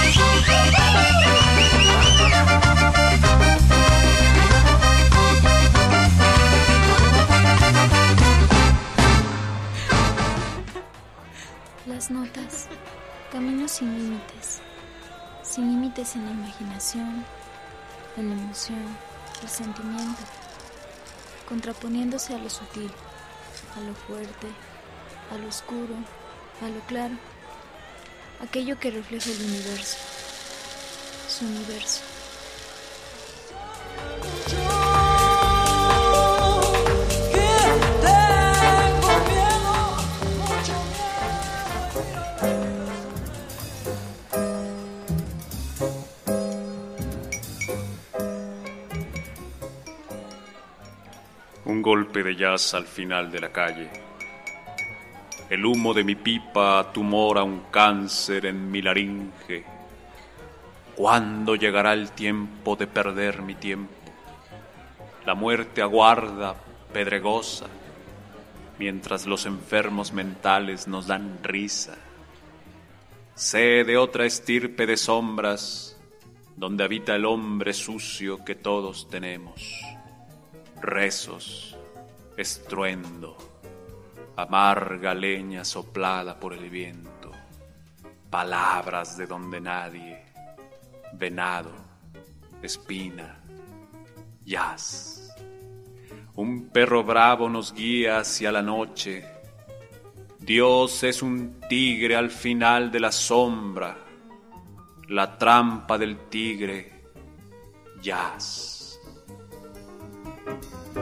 Las notas, caminos sin límites, sin límites en la imaginación, en la emoción, el sentimiento, contraponiéndose a lo sutil, a lo fuerte, a lo oscuro, a lo claro, aquello que refleja el universo, su universo. Un golpe de jazz al final de la calle. El humo de mi pipa tumora un cáncer en mi laringe. ¿Cuándo llegará el tiempo de perder mi tiempo? La muerte aguarda, pedregosa, mientras los enfermos mentales nos dan risa. Sé de otra estirpe de sombras, donde habita el hombre sucio que todos tenemos. Rezos, estruendo, amarga leña soplada por el viento, palabras de donde nadie, venado, espina, jazz. Un perro bravo nos guía hacia la noche. Dios es un tigre al final de la sombra, la trampa del tigre, jazz.